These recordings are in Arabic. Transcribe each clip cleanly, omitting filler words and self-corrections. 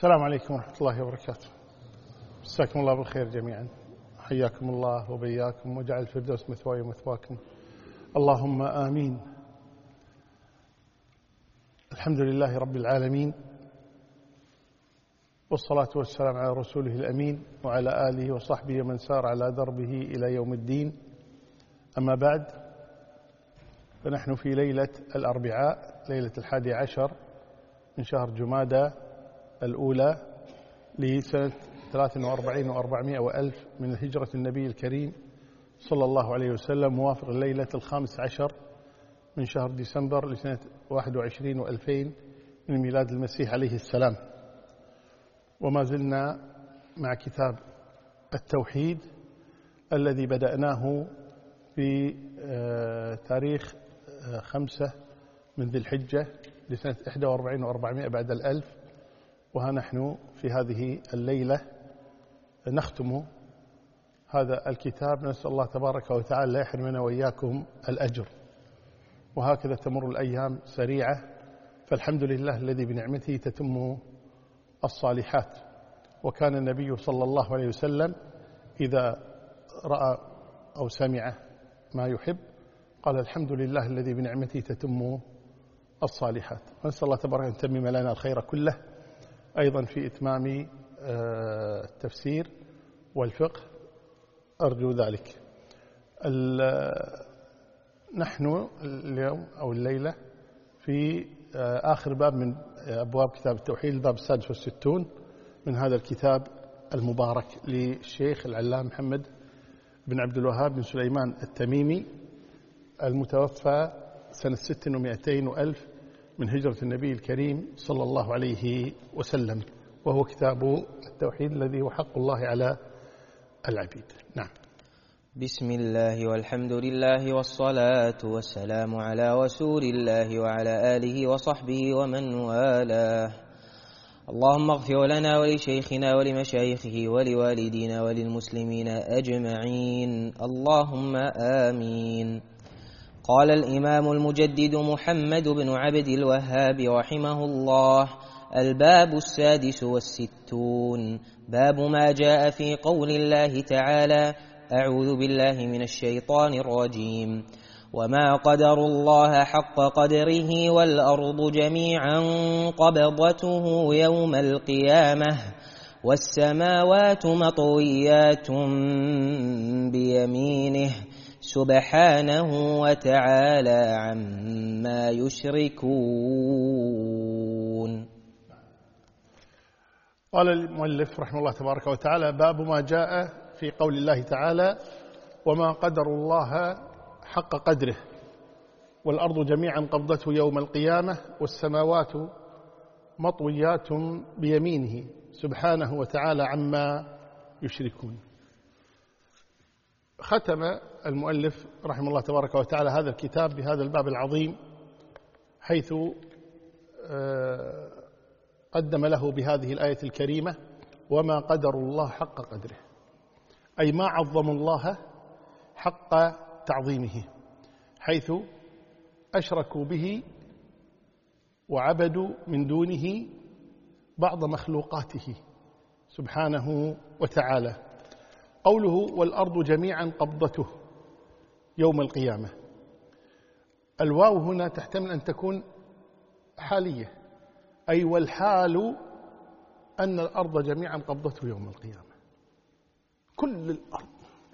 السلام عليكم ورحمة الله وبركاته. مساكم الله بالخير جميعا، حياكم الله وبياكم، وجعل الفردوس مثواي ومثواكم، اللهم آمين. الحمد لله رب العالمين، والصلاة والسلام على رسوله الأمين وعلى آله وصحبه ومن سار على دربه إلى يوم الدين. أما بعد، فنحن في ليلة الأربعاء، ليلة 11 من شهر جمادى الأولى لسنة 43 و400 وألف من الهجرة النبي الكريم صلى الله عليه وسلم، موافق ليلة 15 من شهر ديسمبر لسنة 21 و2000 من ميلاد المسيح عليه السلام. وما زلنا مع كتاب التوحيد الذي بدأناه في تاريخ 5 من ذي الحجة لسنة 41 و400 بعد الألف، وها نحن في هذه الليلة نختم هذا الكتاب. نسأل الله تبارك وتعالى لا يحرمنا وإياكم الأجر. وهكذا تمر الأيام سريعة، فالحمد لله الذي بنعمته تتم الصالحات. وكان النبي صلى الله عليه وسلم إذا رأى أو سمع ما يحب قال الحمد لله الذي بنعمته تتم الصالحات. ونسأل الله تبارك أن يتمم لنا الخير كله، أيضا في إتمام التفسير والفقه، أرجو ذلك. نحن اليوم أو الليلة في آخر باب من أبواب كتاب التوحيد، الباب 66 من هذا الكتاب المبارك للشيخ العلامة محمد بن عبد الوهاب بن سليمان التميمي، المتوفى سنة 600 وألف من هجرة النبي الكريم صلى الله عليه وسلم، وهو كتاب التوحيد الذي هو حق الله على العبيد. نعم. بسم الله والحمد لله والصلاة والسلام على رسول الله وعلى آله وصحبه ومن والاه. اللهم اغفر لنا ولشيخنا ولمشايخه ولوالدينا وللمسلمين أجمعين، اللهم آمين. قال الإمام المجدد محمد بن عبد الوهاب رحمه الله: الباب 66، باب ما جاء في قول الله تعالى: أعوذ بالله من الشيطان الرجيم: وما قدروا الله حق قدره والأرض جميعا قبضته يوم القيامة والسماوات مطويات بيمينه سبحانه وتعالى عما يشركون. قال المؤلف رحمه الله تبارك وتعالى: باب ما جاء في قول الله تعالى: وما قدروا الله حق قدره والأرض جميعا قبضته يوم القيامة والسماوات مطويات بيمينه سبحانه وتعالى عما يشركون. ختم المؤلف رحمه الله تبارك وتعالى هذا الكتاب بهذا الباب العظيم، حيث قدم له بهذه الآية الكريمة: وما قدروا الله حق قدره، أي ما عظموا الله حق تعظيمه، حيث أشركوا به وعبدوا من دونه بعض مخلوقاته سبحانه وتعالى. قوله والأرض جميعا قبضته يوم القيامة، الواو هنا تحتمل أن تكون حالية، أي والحال أن الأرض جميعا قبضته يوم القيامة، كل الأرض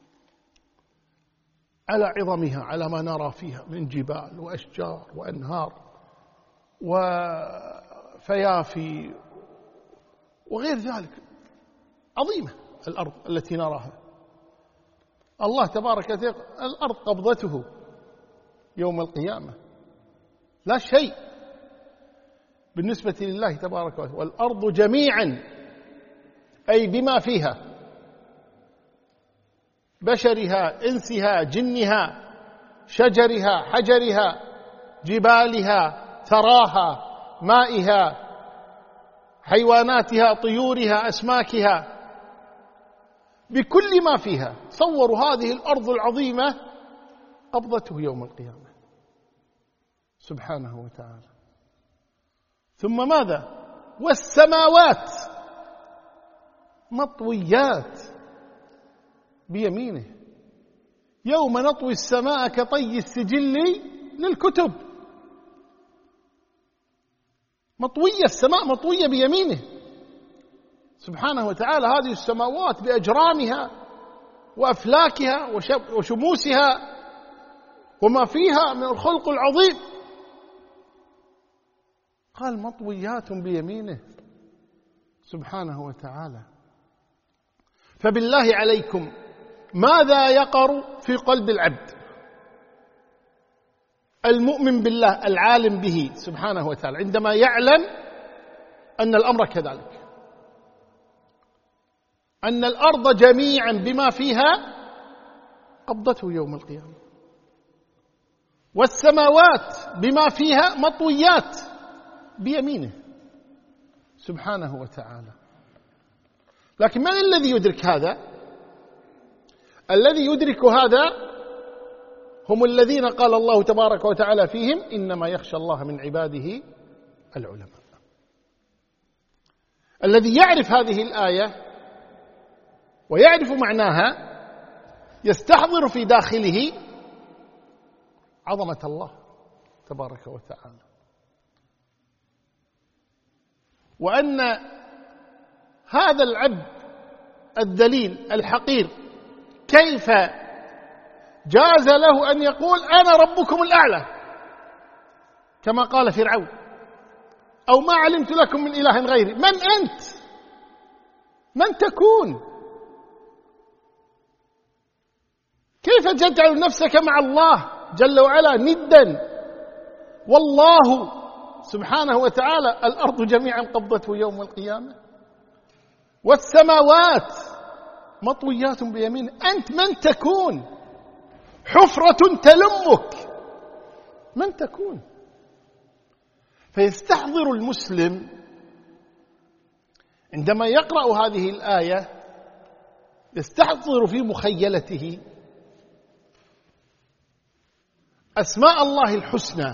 على عظمها، على ما نرى فيها من جبال وأشجار وأنهار وفيافي وغير ذلك، عظيمة الأرض التي نراها. الله تبارك وتعالى الأرض قبضته يوم القيامة لا شيء بالنسبة لله تبارك وتعالى. والأرض جميعا أي بما فيها، بشرها إنسها جنها شجرها حجرها جبالها ثراها مائها حيواناتها طيورها أسماكها، بكل ما فيها. صوروا هذه الأرض العظيمة قبضته يوم القيامة سبحانه وتعالى. ثم ماذا؟ والسماوات مطويات بيمينه. يوم نطوي السماء كطي السجل للكتب. مطوية، السماء مطوية بيمينه سبحانه وتعالى. هذه السماوات بأجرامها وأفلاكها وشموسها وما فيها من الخلق العظيم. قال مطويات بيمينه سبحانه وتعالى. فبالله عليكم ماذا يقر في قلب العبد المؤمن بالله العالم به سبحانه وتعالى عندما يعلم أن الأمر كذلك، أن الأرض جميعا بما فيها قبضته يوم القيامة، والسماوات بما فيها مطويات بيمينه سبحانه وتعالى. لكن من الذي يدرك هذا؟ الذي يدرك هذا هم الذين قال الله تبارك وتعالى فيهم إنما يخشى الله من عباده العلماء. الذي يعرف هذه الآية ويعرف معناها يستحضر في داخله عظمة الله تبارك وتعالى، وأن هذا العبد الذليل الحقير كيف جاز له أن يقول أنا ربكم الأعلى كما قال فرعون، أو ما علمت لكم من إله غيري. من أنت؟ من تكون؟ كيف تجعل نفسك مع الله جل وعلا ندا؟ والله سبحانه وتعالى الأرض جميعا قبضته يوم القيامة، والسماوات مطويات بيمينه. أنت من تكون؟ حفرة تلمك، من تكون؟ فيستحضر المسلم عندما يقرأ هذه الآية، يستحضر في مخيلته أسماء الله الحسنى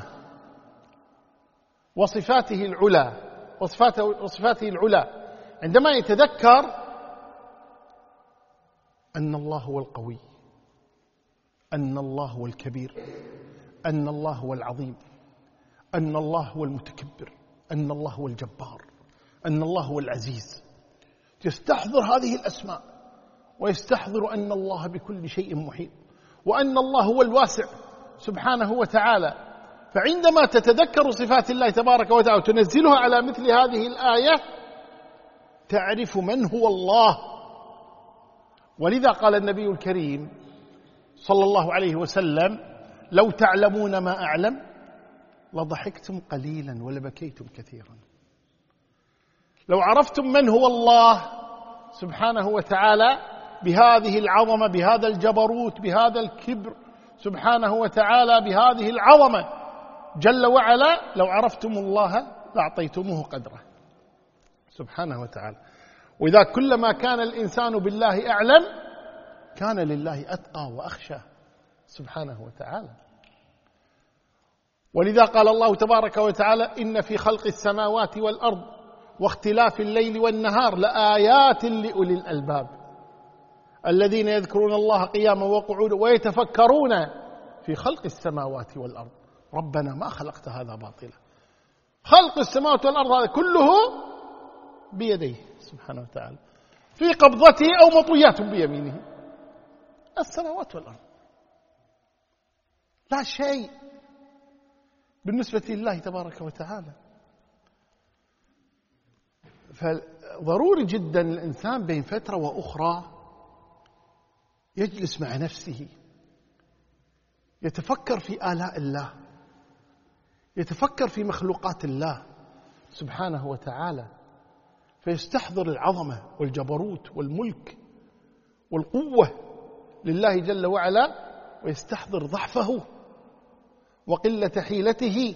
وصفاته العلى وصفاته العلى، عندما يتذكر أن الله هو القوي، أن الله هو الكبير، أن الله هو العظيم، أن الله هو المتكبر، أن الله هو الجبار، أن الله هو العزيز. يستحضر هذه الأسماء ويستحضر أن الله بكل شيء محيط، وأن الله هو الواسع سبحانه وتعالى. فعندما تتذكر صفات الله تبارك وتعالى وتنزلها على مثل هذه الآية تعرف من هو الله. ولذا قال النبي الكريم صلى الله عليه وسلم لو تعلمون ما أعلم لضحكتم قليلا ولبكيتم كثيرا. لو عرفتم من هو الله سبحانه وتعالى بهذه العظمة، بهذا الجبروت، بهذا الكبر سبحانه وتعالى، بهذه العظمة جل وعلا، لو عرفتم الله لأعطيتموه قدره سبحانه وتعالى. وإذا كلما كان الإنسان بالله أعلم كان لله أتقى وأخشى سبحانه وتعالى. ولذا قال الله تبارك وتعالى إن في خلق السماوات والأرض واختلاف الليل والنهار لآيات لأولي الألباب الذين يذكرون الله قياما وقعودا ويتفكرون في خلق السماوات والأرض ربنا ما خلقت هذا باطلا. خلق السماوات والأرض هذا كله بيديه سبحانه وتعالى، في قبضته أو مطويات بيمينه. السماوات والأرض لا شيء بالنسبة لله تبارك وتعالى. فضروري جدا الإنسان بين فترة وأخرى يجلس مع نفسه يتفكر في آلاء الله، يتفكر في مخلوقات الله سبحانه وتعالى، فيستحضر العظمة والجبروت والملك والقوة لله جل وعلا، ويستحضر ضعفه وقلة حيلته،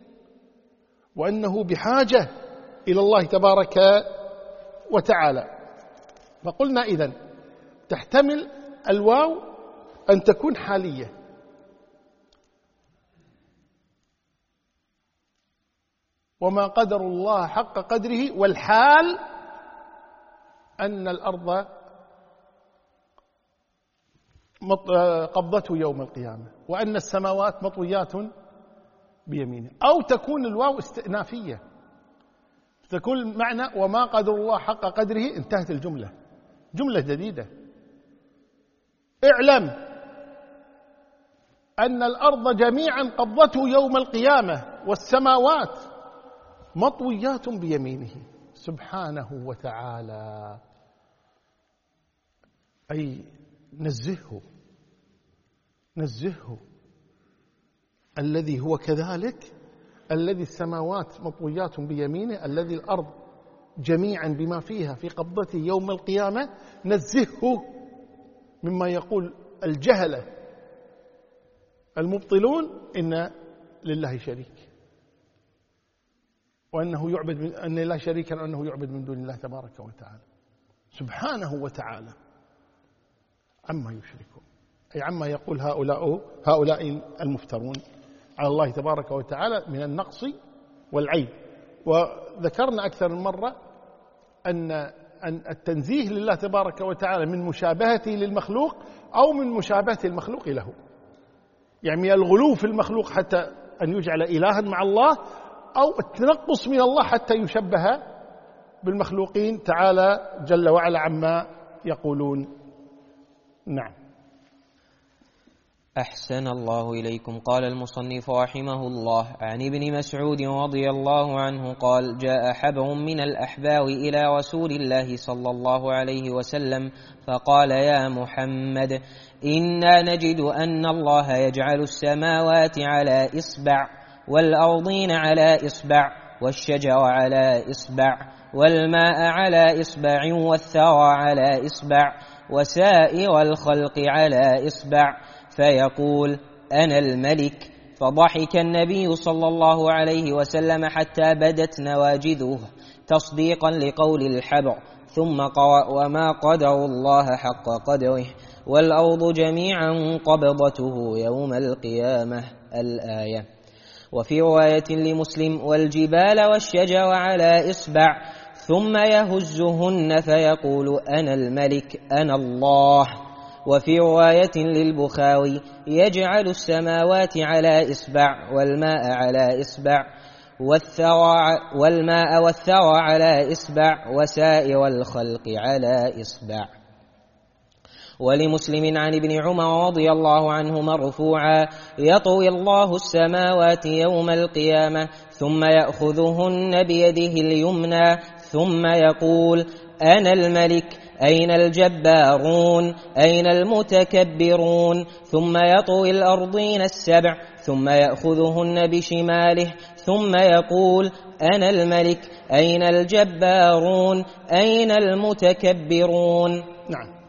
وأنه بحاجة إلى الله تبارك وتعالى. فقلنا إذن تحتمل الواو أن تكون حالية، وما قدر الله حق قدره، والحال أن الأرض قبضته يوم القيامة، وأن السماوات مطويات بيمينه، أو تكون الواو استئنافية، تكون المعنى وما قدر الله حق قدره، انتهت الجملة، جملة جديدة. اعلم أن الأرض جميعا قبضته يوم القيامة والسماوات مطويات بيمينه سبحانه وتعالى. أي نزهه الذي هو كذلك، الذي السماوات مطويات بيمينه، الذي الأرض جميعا بما فيها في قبضته يوم القيامة، نزهه مما يقول الجهلة المبطلون إن لله شريك، وأنه يعبد أن لا شريكا، وأنه يعبد من دون الله تبارك وتعالى سبحانه وتعالى عما يشركون، أي عما يقول هؤلاء المفترون على الله تبارك وتعالى من النقص والعيب. وذكرنا أكثر من مرة أن التنزيه لله تبارك وتعالى من مشابهته للمخلوق أو من مشابهة المخلوق له، يعني الغلو في المخلوق حتى أن يجعل إلها مع الله، أو التنقص من الله حتى يشبه بالمخلوقين تعالى جل وعلا عما يقولون. نعم. أحسن الله إليكم. قال المصنف رحمه الله: عن ابن مسعود رضي الله عنه قال: جاء حبر من الأحبار إلى رسول الله صلى الله عليه وسلم فقال: يا محمد، إنا نجد أن الله يجعل السماوات على إصبع، والأرضين على إصبع، والشجر على إصبع، والماء على إصبع، والثرى على إصبع، وسائر الخلق على إصبع، فيقول: أنا الملك. فضحك النبي صلى الله عليه وسلم حتى بدت نواجذه تصديقا لقول الحبر، ثم قرأ: وما قدر الله حق قدره، والأرض جميعا قبضته يوم القيامة، الآية. وفي رواية لمسلم: والجبال والشجر على إصبع، ثم يهزهن فيقول: أنا الملك، أنا الله. وفي رواية للبخاري: يجعل السماوات على إصبع، والماء على إصبع، والماء والثرى على إصبع، وسائر الخلق على إصبع. ولمسلم عن ابن عمر رضي الله عنه مرفوعا: يطوي الله السماوات يوم القيامة، ثم يأخذهن بيده اليمنى، ثم يقول: أنا الملك، أين الجبارون، أين المتكبرون. ثم يطوي الأرضين السبع، ثم يأخذهن بشماله، ثم يقول: أنا الملك، أين الجبارون، أين المتكبرون. نعم.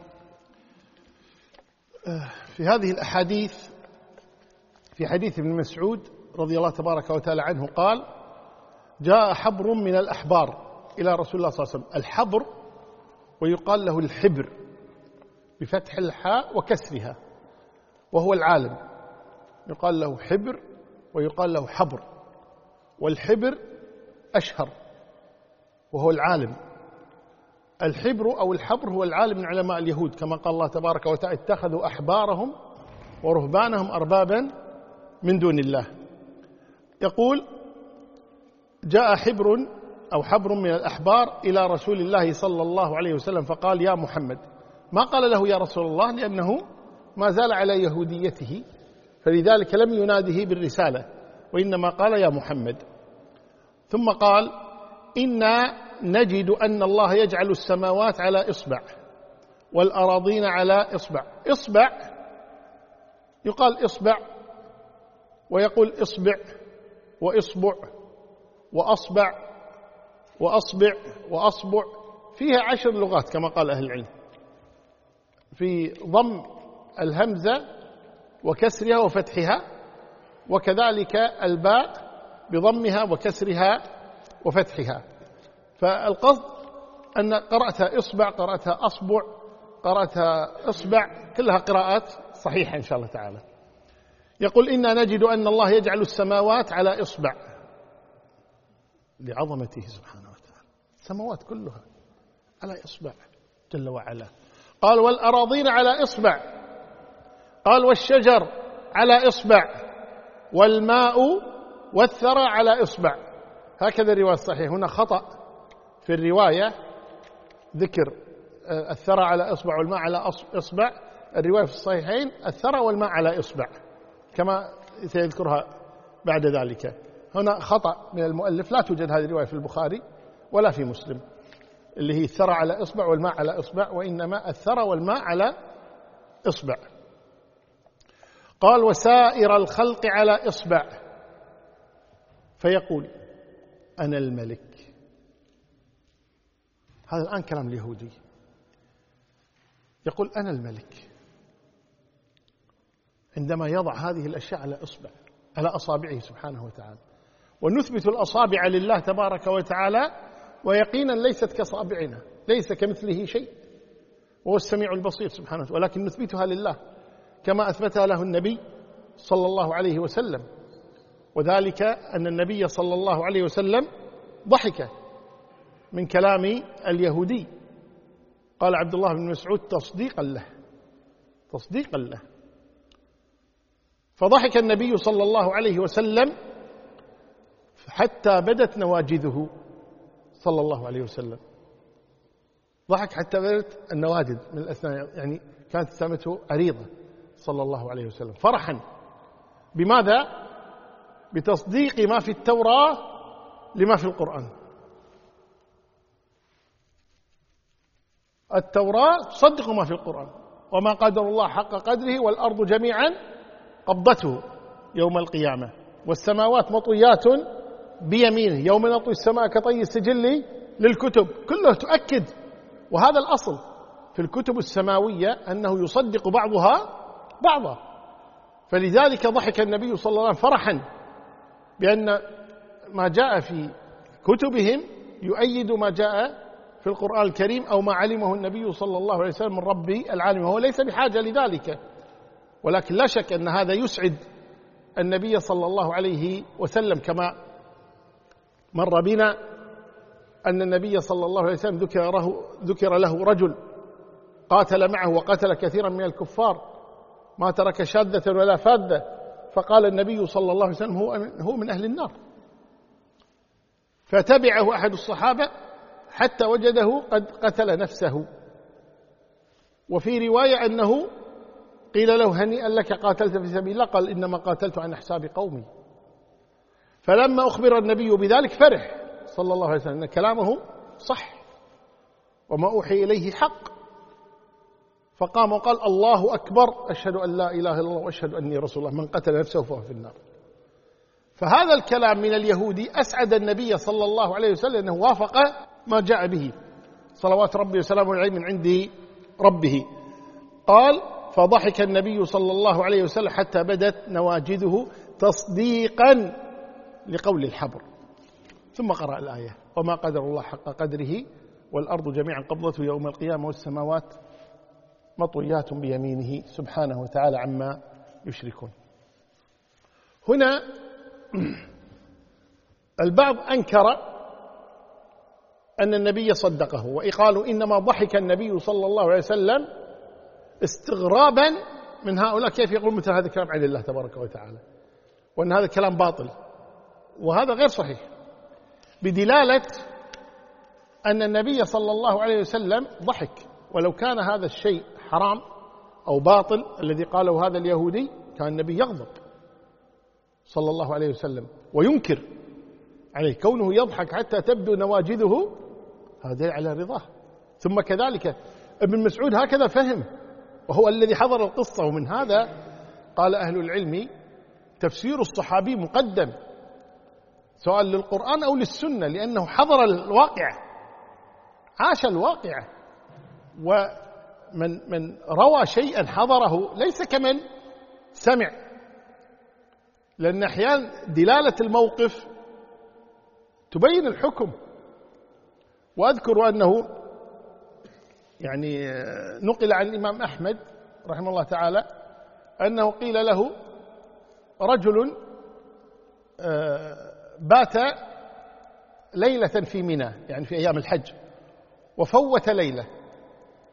في هذه الأحاديث، في حديث ابن مسعود رضي الله تبارك وتعالى عنه قال: جاء حبر من الأحبار إلى رسول الله صلى الله عليه وسلم. الحبر ويقال له الحبر بفتح الحاء وكسرها، وهو العالم، يقال له حبر ويقال له حبر، والحبر أشهر وهو العالم. الحبر أو الحبر هو العالم من علماء اليهود، كما قال الله تبارك وتعالى: اتخذوا أحبارهم ورهبانهم أربابا من دون الله. يقول: جاء حبر أو حبر من الأحبار إلى رسول الله صلى الله عليه وسلم فقال: يا محمد. ما قال له يا رسول الله لأنه ما زال على يهوديته، فلذلك لم يناده بالرسالة، وإنما قال: يا محمد. ثم قال: إنا نجد أن الله يجعل السماوات على إصبع، والأراضين على إصبع. إصبع يقال إصبع، ويقول إصبع، وإصبع، وأصبع، وأصبع، وأصبع، فيها 10 لغات كما قال أهل العلم، في ضم الهمزة وكسرها وفتحها، وكذلك الباء بضمها وكسرها وفتحها. فالقصد أن قرأتها إصبع، قرأتها أصبع، قرأتها إصبع، كلها قراءات صحيحة إن شاء الله تعالى. يقول: إنا نجد أن الله يجعل السماوات على إصبع، لعظمته سبحانه وتعالى، السماوات كلها على إصبع، جل وعلا. قال والأراضين على إصبع، قال والشجر على إصبع، والماء والثرى على إصبع. هكذا الرواية الصحيحة. هنا خطأ في الرواية، ذكر الثرى على إصبع والماء على إصبع. الرواية في الصحيحين الثرى والماء على إصبع كما سيذكرها بعد ذلك. هنا خطأ من المؤلف، لا توجد هذه الرواية في البخاري ولا في مسلم، اللي هي الثرى على إصبع والماء على إصبع، وإنما الثرى والماء على إصبع. قال وسائر الخلق على إصبع، فيقول أنا الملك. هذا الآن كلام اليهودي، يقول أنا الملك عندما يضع هذه الأشياء على أصابعه سبحانه وتعالى. ونثبت الأصابع لله تبارك وتعالى، ويقينا ليست كصابعنا، ليس كمثله شيء، وهو السميع البصير سبحانه وتعالى، ولكن نثبتها لله كما أثبتها له النبي صلى الله عليه وسلم. وذلك أن النبي صلى الله عليه وسلم ضحك من كلام اليهودي، قال عبد الله بن مسعود تصديقا له. فضحك النبي صلى الله عليه وسلم حتى بدت نواجذه صلى الله عليه وسلم، ضحك حتى بدت النواجذ من الأسنان، يعني كانت ابتسامته عريضة صلى الله عليه وسلم، فرحا بماذا؟ بتصديق ما في التوراة لما في القرآن. التوراة تصدق ما في القرآن، وما قدر الله حق قدره والأرض جميعا قبضته يوم القيامة والسماوات مطويات بيمينه يوم نطوي السماء كطي السجل للكتب، كله تؤكد. وهذا الأصل في الكتب السماوية أنه يصدق بعضها بعضا. فلذلك ضحك النبي صلى الله عليه وسلم فرحا بأن ما جاء في كتبهم يؤيد ما جاء في القرآن الكريم أو ما علمه النبي صلى الله عليه وسلم من ربي العالم، وهو ليس بحاجة لذلك. ولكن لا شك أن هذا يسعد النبي صلى الله عليه وسلم، كما مر بنا أن النبي صلى الله عليه وسلم ذكر له رجل قاتل معه وقتل كثيرا من الكفار، ما ترك شاذة ولا فاذة، فقال النبي صلى الله عليه وسلم هو من أهل النار. فتبعه أحد الصحابة حتى وجده قد قتل نفسه. وفي رواية أنه قيل له هنيئا لك قاتلت في سبيل الله، قال إنما قاتلت عن حساب قومي. فلما أخبر النبي بذلك فرح صلى الله عليه وسلم أن كلامه صح وما أوحي إليه حق، فقام وقال الله أكبر أشهد أن لا إله إلا الله وأشهد أني رسول الله، من قتل نفسه فهو في النار. فهذا الكلام من اليهودي أسعد النبي صلى الله عليه وسلم أنه وافق ما جاء به صلوات ربي وسلامه عليه من عند ربه. قال فضحك النبي صلى الله عليه وسلم حتى بدت نواجذه تصديقا لقول الحبر، ثم قرأ الآية وما قدر الله حق قدره والأرض جميعا قبضته يوم القيامة والسماوات مطويات بيمينه سبحانه وتعالى عما يشركون. هنا البعض أنكر أن النبي صدقه، وقالوا إنما ضحك النبي صلى الله عليه وسلم استغرابا من هؤلاء كيف يقول مثل هذا الكلام عن الله تبارك وتعالى، وأن هذا الكلام باطل، وهذا غير صحيح، بدلالة أن النبي صلى الله عليه وسلم ضحك. ولو كان هذا الشيء حرام أو باطل الذي قاله هذا اليهودي كان النبي يغضب صلى الله عليه وسلم وينكر عليه. كونه يضحك حتى تبدو نواجذه هذا على رضاه. ثم كذلك ابن مسعود هكذا فهم، وهو الذي حضر القصة. ومن هذا قال أهل العلم تفسير الصحابي مقدم سواء للقرآن أو للسنة، لأنه حضر الواقع، عاش الواقع. ومن روى شيئا حضره ليس كمن سمع، لأن أحيانا دلالة الموقف تبين الحكم. وأذكر أنه يعني نقل عن الإمام أحمد رحمه الله تعالى أنه قيل له رجل بات ليلة في منى، يعني في أيام الحج، وفوت ليلة،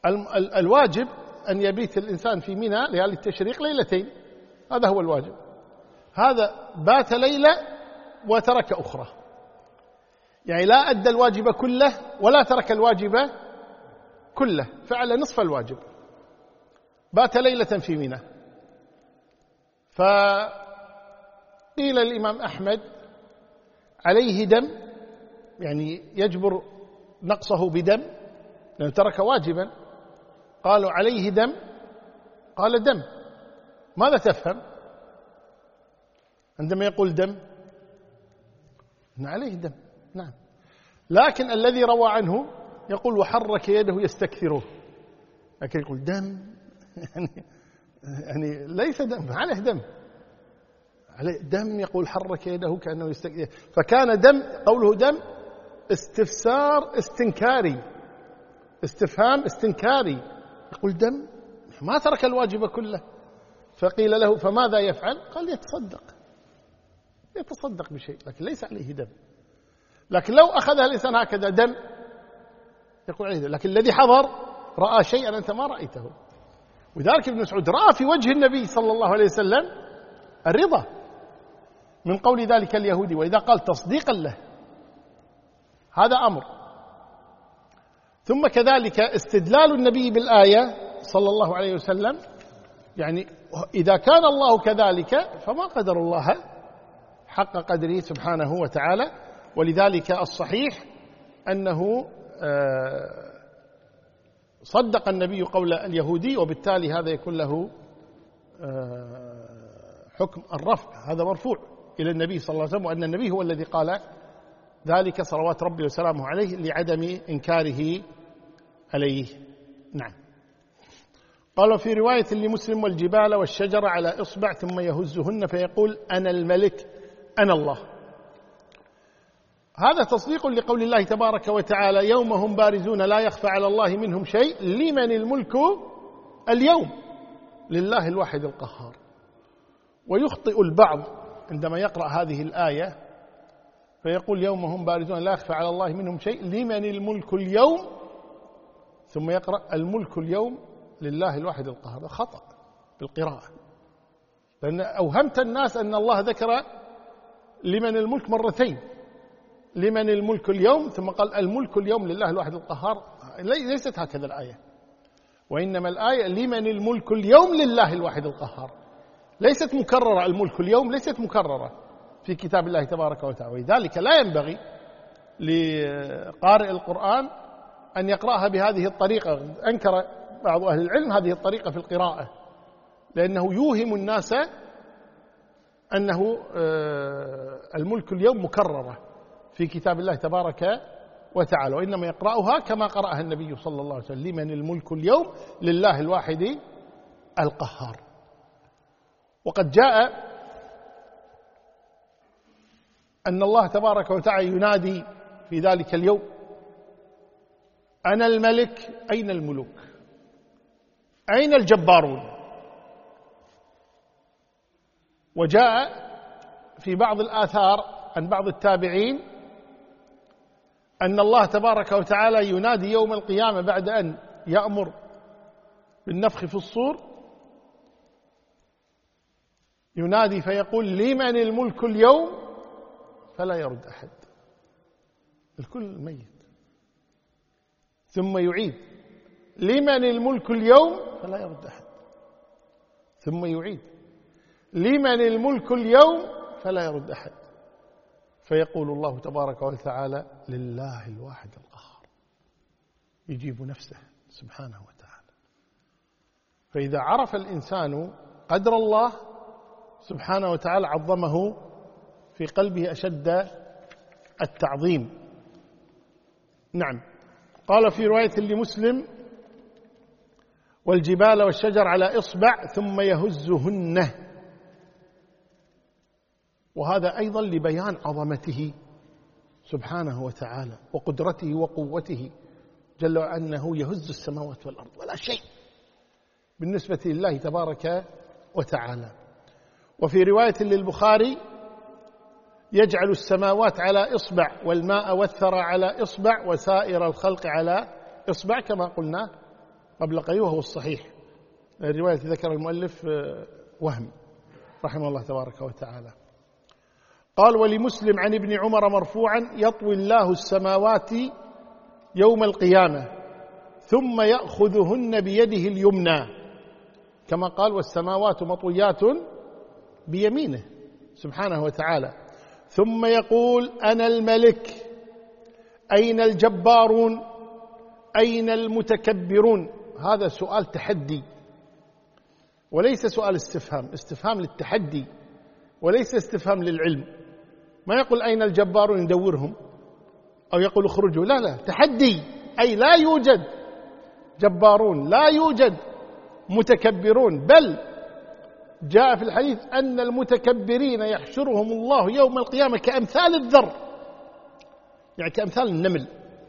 الواجب أن يبيت الإنسان في منى ليالي التشريق ليلتين، هذا هو الواجب. هذا بات ليلة وترك أخرى، يعني لا أدى الواجب كله ولا ترك الواجب كله، فعل نصف الواجب، بات ليلة في منى. فقيل الإمام أحمد عليه دم، يعني يجبر نقصه بدم لأنه ترك واجبا. قالوا عليه دم، قال دم. ماذا تفهم عندما يقول دم؟ إن عليه دم، نعم. لكن الذي روى عنه يقول وحرك يده يستكثره، لكن يقول دم يعني ليس دم، عليه دم، عليه دم. يقول حرك يده كأنه يستكثر، فكان دم، قوله دم استفسار استنكاري، استفهام استنكاري، يقول دم، ما ترك الواجب كله. فقيل له فماذا يفعل؟ قال يتصدق بشيء، لكن ليس عليه دم. لكن لو أخذها الإنسان هكذا دم يقول عليه دم، لكن الذي حضر رأى شيئا أنت ما رأيته. وذلك ابن مسعود رأى في وجه النبي صلى الله عليه وسلم الرضا من قول ذلك اليهودي، وإذا قال تصديقا له، هذا أمر. ثم كذلك استدلال النبي بالآية صلى الله عليه وسلم، يعني إذا كان الله كذلك فما قدر الله حق قدره سبحانه وتعالى. ولذلك الصحيح أنه صدق النبي قول اليهودي، وبالتالي هذا يكون له حكم الرفع، هذا مرفوع إلى النبي صلى الله عليه وسلم، وأن النبي هو الذي قال ذلك صلوات ربي وسلامه عليه لعدم إنكاره عليه. نعم. قال في رواية لمسلم والجبال والشجر على إصبع ثم يهزهن فيقول أنا الملك أنا الله. هذا تصديق لقول الله تبارك وتعالى يوم هم بارزون لا يخفى على الله منهم شيء لمن الملك اليوم لله الواحد القهار. ويخطئ البعض عندما يقرأ هذه الآية فيقول يوم هم بارزون لا يخفى على الله منهم شيء لمن الملك اليوم، ثم يقرأ الملك اليوم لله الواحد القهار. هذا خطأ بالقراءة، لأن أوهمت الناس أن الله ذكر لمن الملك مرتين، لمن الملك اليوم ثم قال الملك اليوم لله الواحد القهار. ليست هكذا الآية، وإنما الآية لمن الملك اليوم لله الواحد القهار، ليست مكررة. الملك اليوم ليست مكررة في كتاب الله تبارك وتعالى، ولذلك لا ينبغي لقارئ القرآن أن يقرأها بهذه الطريقة. أنكر بعض أهل العلم هذه الطريقة في القراءة، لأنه يوهم الناس أنه الملك اليوم مكررة في كتاب الله تبارك وتعالى، وإنما يقرأها كما قرأها النبي صلى الله عليه وسلم لمن الملك اليوم لله الواحد القهار. وقد جاء أن الله تبارك وتعالى ينادي في ذلك اليوم أنا الملك أين الملوك، أين الجبارون. وجاء في بعض الآثار عن بعض التابعين أن الله تبارك وتعالى ينادي يوم القيامة بعد أن يأمر بالنفخ في الصور، ينادي فيقول لمن الملك اليوم فلا يرد أحد، الكل ميت. ثم يعيد لمن الملك اليوم فلا يرد أحد، ثم يعيد لمن الملك اليوم فلا يرد أحد، فيقول الله تبارك وتعالى لله الواحد القهار، يجيب نفسه سبحانه وتعالى. فإذا عرف الإنسان قدر الله سبحانه وتعالى عظمه في قلبه أشد التعظيم. نعم. قال في رواية لمسلم والجبال والشجر على إصبع ثم يهزهن، وهذا أيضا لبيان عظمته سبحانه وتعالى وقدرته وقوته جل وعلا، أنه يهز السماوات والأرض ولا شيء بالنسبة لله تبارك وتعالى. وفي رواية للبخاري يجعل السماوات على إصبع والماء والثرى على إصبع وسائر الخلق على إصبع، كما قلنا قبل قليل وهو الصحيح. الرواية التي ذكر المؤلف وهم رحمه الله تبارك وتعالى. قال: ولمسلم عن ابن عمر مرفوعا: يطوي الله السماوات يوم القيامة ثم يأخذهن بيده اليمنى، كما قال: والسماوات مطويات بيمينه سبحانه وتعالى، ثم يقول: أنا الملك، أين الجبارون، أين المتكبرون. هذا سؤال تحدي وليس سؤال استفهام للتحدي وليس استفهام للعلم. ما يقول أين الجبارون ندورهم أو يقول اخرجوا، لا، تحدي، أي لا يوجد جبارون، لا يوجد متكبرون، بل جاء في الحديث أن المتكبرين يحشرهم الله يوم القيامة كأمثال الذر، يعني كأمثال النمل.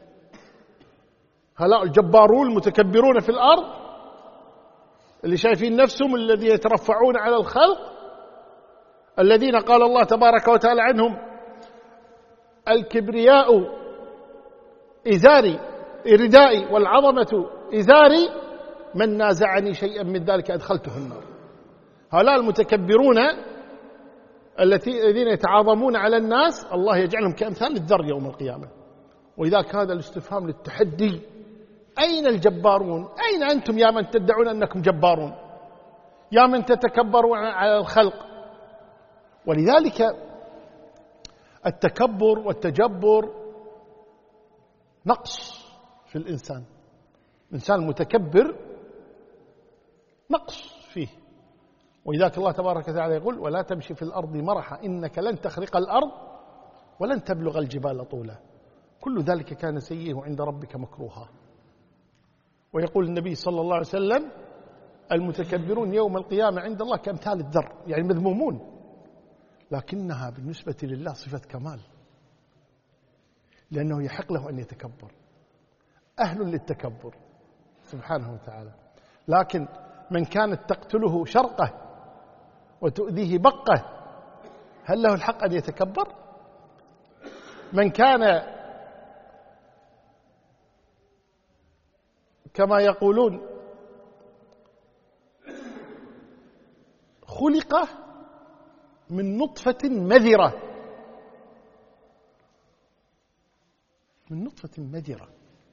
هؤلاء الجبارون المتكبرون في الأرض اللي شايفين نفسهم، الذين يترفعون على الخلق، الذين قال الله تبارك وتعالى عنهم: الكبرياء إزاري ردائي والعظمة إزاري، من نازعني شيئا من ذلك أدخلته النار. هؤلاء المتكبرون الذين يتعاظمون على الناس الله يجعلهم كأمثال الذر يوم القيامة. ولذلك هذا الاستفهام للتحدي: أين الجبارون؟ أين أنتم يا من تدعون أنكم جبارون، يا من تتكبرون على الخلق؟ ولذلك التكبر والتجبر نقص في الإنسان. الإنسان المتكبر نقص فيه. ولذلك الله تبارك وتعالى يقول: ولا تمشي في الأرض مرحا إنك لن تخرق الأرض ولن تبلغ الجبال طولا، كل ذلك كان سيئه عند ربك مكروها. ويقول النبي صلى الله عليه وسلم: المتكبرون يوم القيامة عند الله كأمثال الذر، يعني مذمومون، لكنها بالنسبة لله صفة كمال، لأنه يحق له أن يتكبر، أهل للتكبر سبحانه وتعالى. لكن من كانت تقتله شرقه وتؤذيه بقه، هل له الحق أن يتكبر؟ من كان كما يقولون خلق من نطفة مذرة، من نطفة مذرة،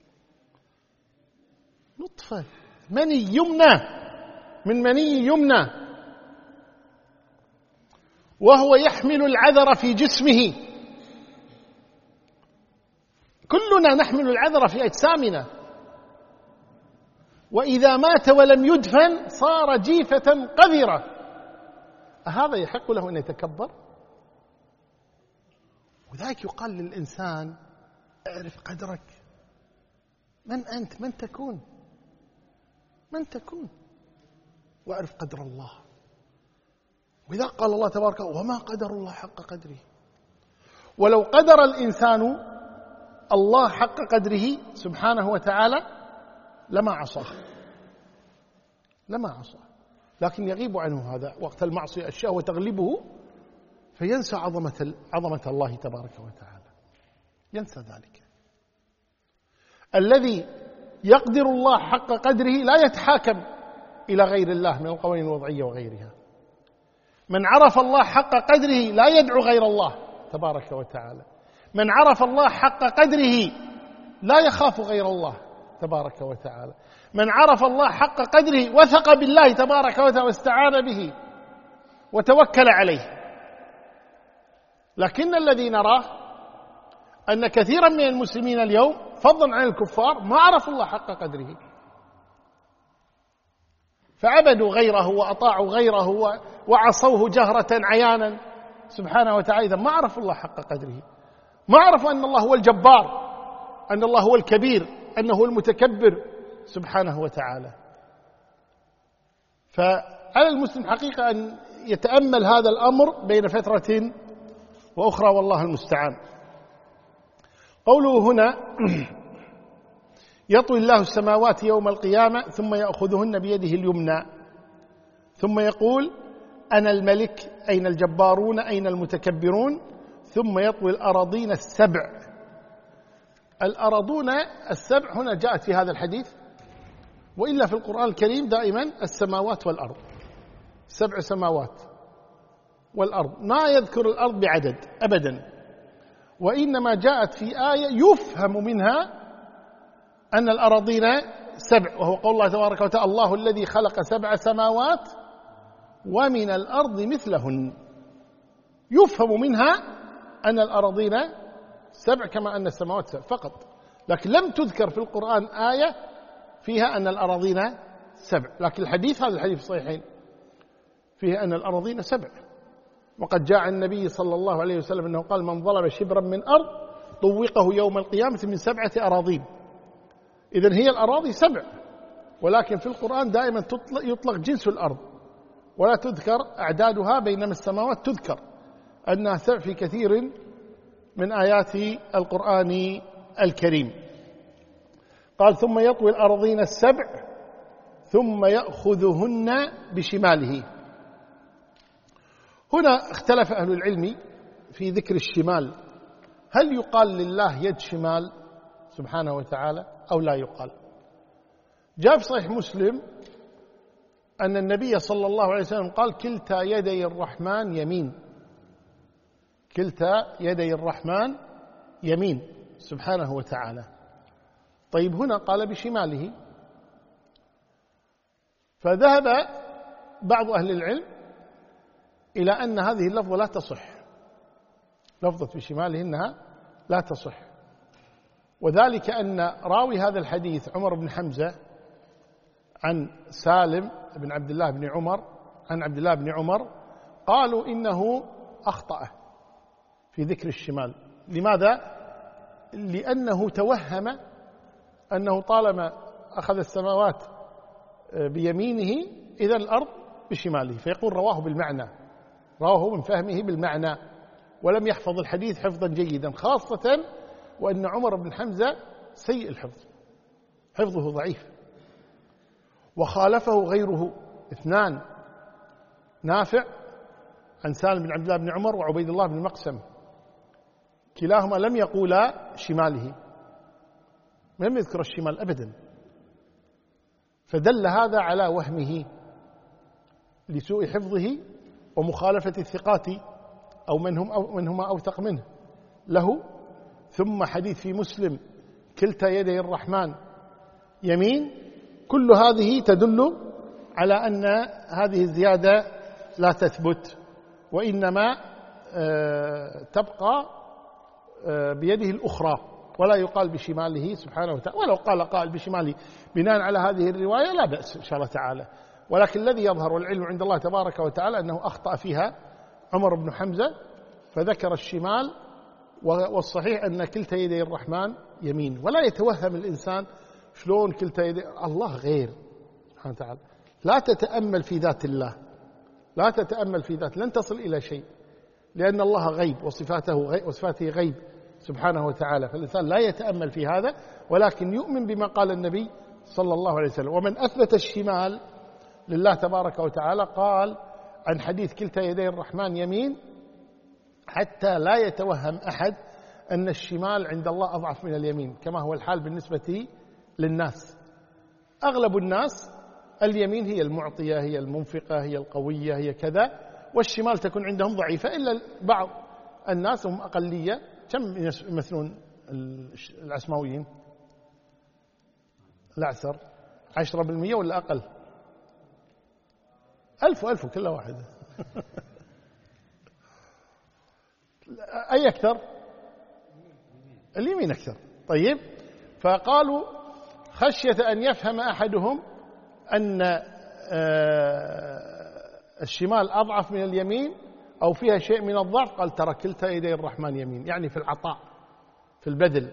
نطفة مني يمنى، من مني يمنى، وهو يحمل العذر في جسمه. كلنا نحمل العذر في أجسامنا، وإذا مات ولم يدفن صار جيفة قذرة. هذا يحق له أن يتكبر؟ وذلك يقال للإنسان: اعرف قدرك، من أنت، من تكون، من تكون، واعرف قدر الله. وإذا قال الله تبارك: وما قدر الله حق قدره. ولو قدر الإنسان الله حق قدره سبحانه وتعالى لما عصاه، لما عصاه، لكن يغيب عنه هذا وقت المعصية، الشهوة تغلبه فينسى عظمة الله تبارك وتعالى، ينسى ذلك. الذي يقدر الله حق قدره لا يتحاكم إلى غير الله من القوانين الوضعية وغيرها. من عرف الله حق قدره لا يدعو غير الله تبارك وتعالى. من عرف الله حق قدره لا يخاف غير الله تبارك وتعالى. من عرف الله حق قدره وثق بالله تبارك وتعالى واستعان به وتوكل عليه. لكن الذي نراه أن كثيرا من المسلمين اليوم فضلا عن الكفار ما عرفوا الله حق قدره، فعبدوا غيره وأطاعوا غيره وعصوه جهرة عيانا سبحانه وتعالى. إذا ما عرفوا الله حق قدره، ما عرفوا أن الله هو الجبار، أن الله هو الكبير، أنه هو المتكبر سبحانه وتعالى. فعلى المسلم حقيقة أن يتأمل هذا الأمر بين فترة وأخرى، والله المستعان. قوله هنا: يطوي الله السماوات يوم القيامة ثم يأخذهن بيده اليمنى، ثم يقول: أنا الملك، أين الجبارون، أين المتكبرون، ثم يطوي الأراضين السبع. الأراضون السبع هنا جاءت في هذا الحديث، وإلا في القرآن الكريم دائما السماوات والأرض، 7 سماوات والأرض، ما يذكر الأرض بعدد أبدا، وإنما جاءت في آية يفهم منها أن الأراضين 7، وهو قول الله تبارك وتعالى: الله الذي خلق 7 سماوات ومن الأرض مثلهن. يفهم منها أن الأراضين 7 كما أن السماوات 7 فقط، لكن لم تذكر في القرآن آية فيها أن الأراضين 7. لكن الحديث، هذا الحديث الصحيحين، فيه أن الأراضين 7. وقد جاء عن النبي صلى الله عليه وسلم أنه قال: من ظلم شبرا من أرض طوقه يوم القيامة من 7 أراضين. إذن هي الأراضي 7، ولكن في القرآن دائما يطلق جنس الأرض ولا تذكر أعدادها، بينما السماوات تذكر أنها 7 في كثير من آيات القرآن الكريم. قال: ثم يطوي الأراضين 7 ثم يأخذهن بشماله. هنا اختلف أهل العلم في ذكر الشمال، هل يقال لله يد شمال سبحانه وتعالى أو لا يقال؟ جاء في صحيح مسلم أن النبي صلى الله عليه وسلم قال: كلتا يدي الرحمن يمين، كلتا يدي الرحمن يمين سبحانه وتعالى. طيب هنا قال بشماله، فذهب بعض أهل العلم إلى أن هذه اللفظة لا تصح، لفظة بشماله إنها لا تصح، وذلك أن راوي هذا الحديث عمر بن حمزة عن سالم بن عبد الله بن عمر عن عبد الله بن عمر قالوا إنه أخطأ في ذكر الشمال. لماذا؟ لأنه توهم أنه طالما أخذ السماوات بيمينه إذا الأرض بشماله، فيقول رواه بالمعنى، رواه من فهمه بالمعنى، ولم يحفظ الحديث حفظا جيدا، خاصة وأن عمر بن حمزة سيء الحفظ، حفظه ضعيف. وخالفه غيره 2، نافع عن سالم بن عبد الله بن عمر وعبيد الله بن مقسم، كلاهما لم يقولا شماله، لم يذكر الشمال أبدا، فدل هذا على وهمه لسوء حفظه ومخالفة الثقات أو من هما أوثق منه له. ثم حديث في مسلم: كلتا يدي الرحمن يمين، كل هذه تدل على أن هذه الزيادة لا تثبت، وإنما تبقى بيده الأخرى، ولا يقال بشماله سبحانه وتعالى. ولو قال قائل بشماله بناء على هذه الرواية لا بأس إن شاء الله تعالى، ولكن الذي يظهر والعلم عند الله تبارك وتعالى أنه أخطأ فيها عمر بن حمزة فذكر الشمال، والصحيح أن كلتا يدي الرحمن يمين. ولا يتوهم الإنسان شلون كلتا يدي الله غير سبحانه وتعالى، لا تتأمل في ذات الله، لا تتأمل في ذات، لن تصل إلى شيء، لأن الله غيب وصفاته غيب سبحانه وتعالى، فالإنسان لا يتأمل في هذا، ولكن يؤمن بما قال النبي صلى الله عليه وسلم. ومن أثبت الشمال لله تبارك وتعالى قال عن حديث كلتا يدي الرحمن يمين حتى لا يتوهم أحد أن الشمال عند الله أضعف من اليمين، كما هو الحال بالنسبة للناس. أغلب الناس اليمين هي المعطية، هي المنفقة، هي القوية، هي كذا، والشمال تكون عندهم ضعيفة، إلا بعض الناس هم أقلية. كم يمثلون العسماويين؟ الأعسر 10% ولا أقل؟ 1000 كل واحد. أي أكثر؟ اليمين أكثر. طيب، فقالوا خشية أن يفهم أحدهم أن الشمال أضعف من اليمين أو فيها شيء من الضعف، قال ترى كلتا يدي الرحمن يمين، يعني في العطاء في البذل،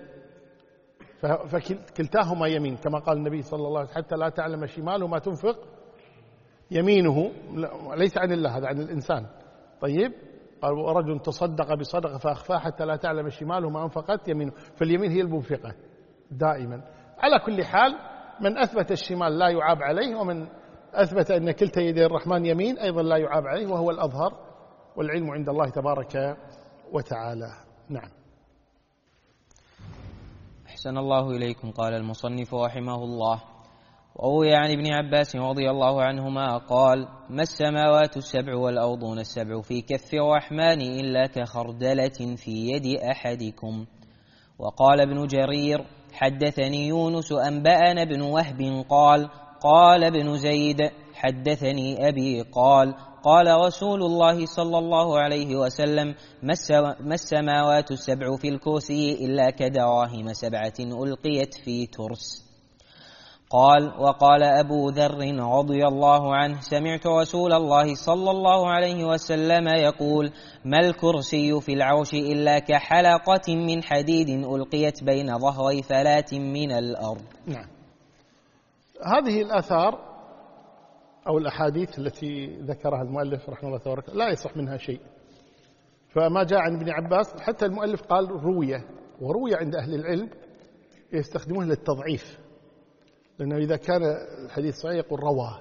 فكلتاهما يمين كما قال النبي صلى الله عليه وسلم: حتى لا تعلم شماله ما تنفق يمينه. ليس عن الله، هذا عن الإنسان. طيب، قال: ورجل تصدق بصدقة فأخفاها حتى لا تعلم شماله ما أنفقت يمينه، فاليمين هي المنفقة دائما. على كل حال، من أثبت الشمال لا يعاب عليه، ومن أثبت أن كلتا يدي الرحمن يمين أيضا لا يعاب عليه، وهو الأظهر، والعلم عند الله تبارك وتعالى. نعم. أحسن الله إليكم. قال المصنف رحمه الله: وروي عن ابن عباس رضي الله عنهما قال: ما السماوات السبع والأرضون السبع في كف الرحمن إلا كخردلة في يد أحدكم. وقال ابن جرير: حدثني يونس أنبأنا ابن وهب قال: قال ابن زيد: حدثني أبي قال: قال رسول الله صلى الله عليه وسلم: ما السماوات السبع في الكرسي إلا كدراهم 7 ألقيت في ترس. قال: وقال أبو ذر رضي الله عنه: سمعت رسول الله صلى الله عليه وسلم يقول: ما الكرسي في العرش إلا كحلقة من حديد ألقيت بين ظهري فلاة من الأرض. نعم. هذه الآثار أو الأحاديث التي ذكرها المؤلف رحمه الله تبارك لا يصح منها شيء. فما جاء عن ابن عباس حتى المؤلف قال روية، وروي عند أهل العلم يستخدمونه للتضعيف، لأنه إذا كان الحديث صحيح يقول رواه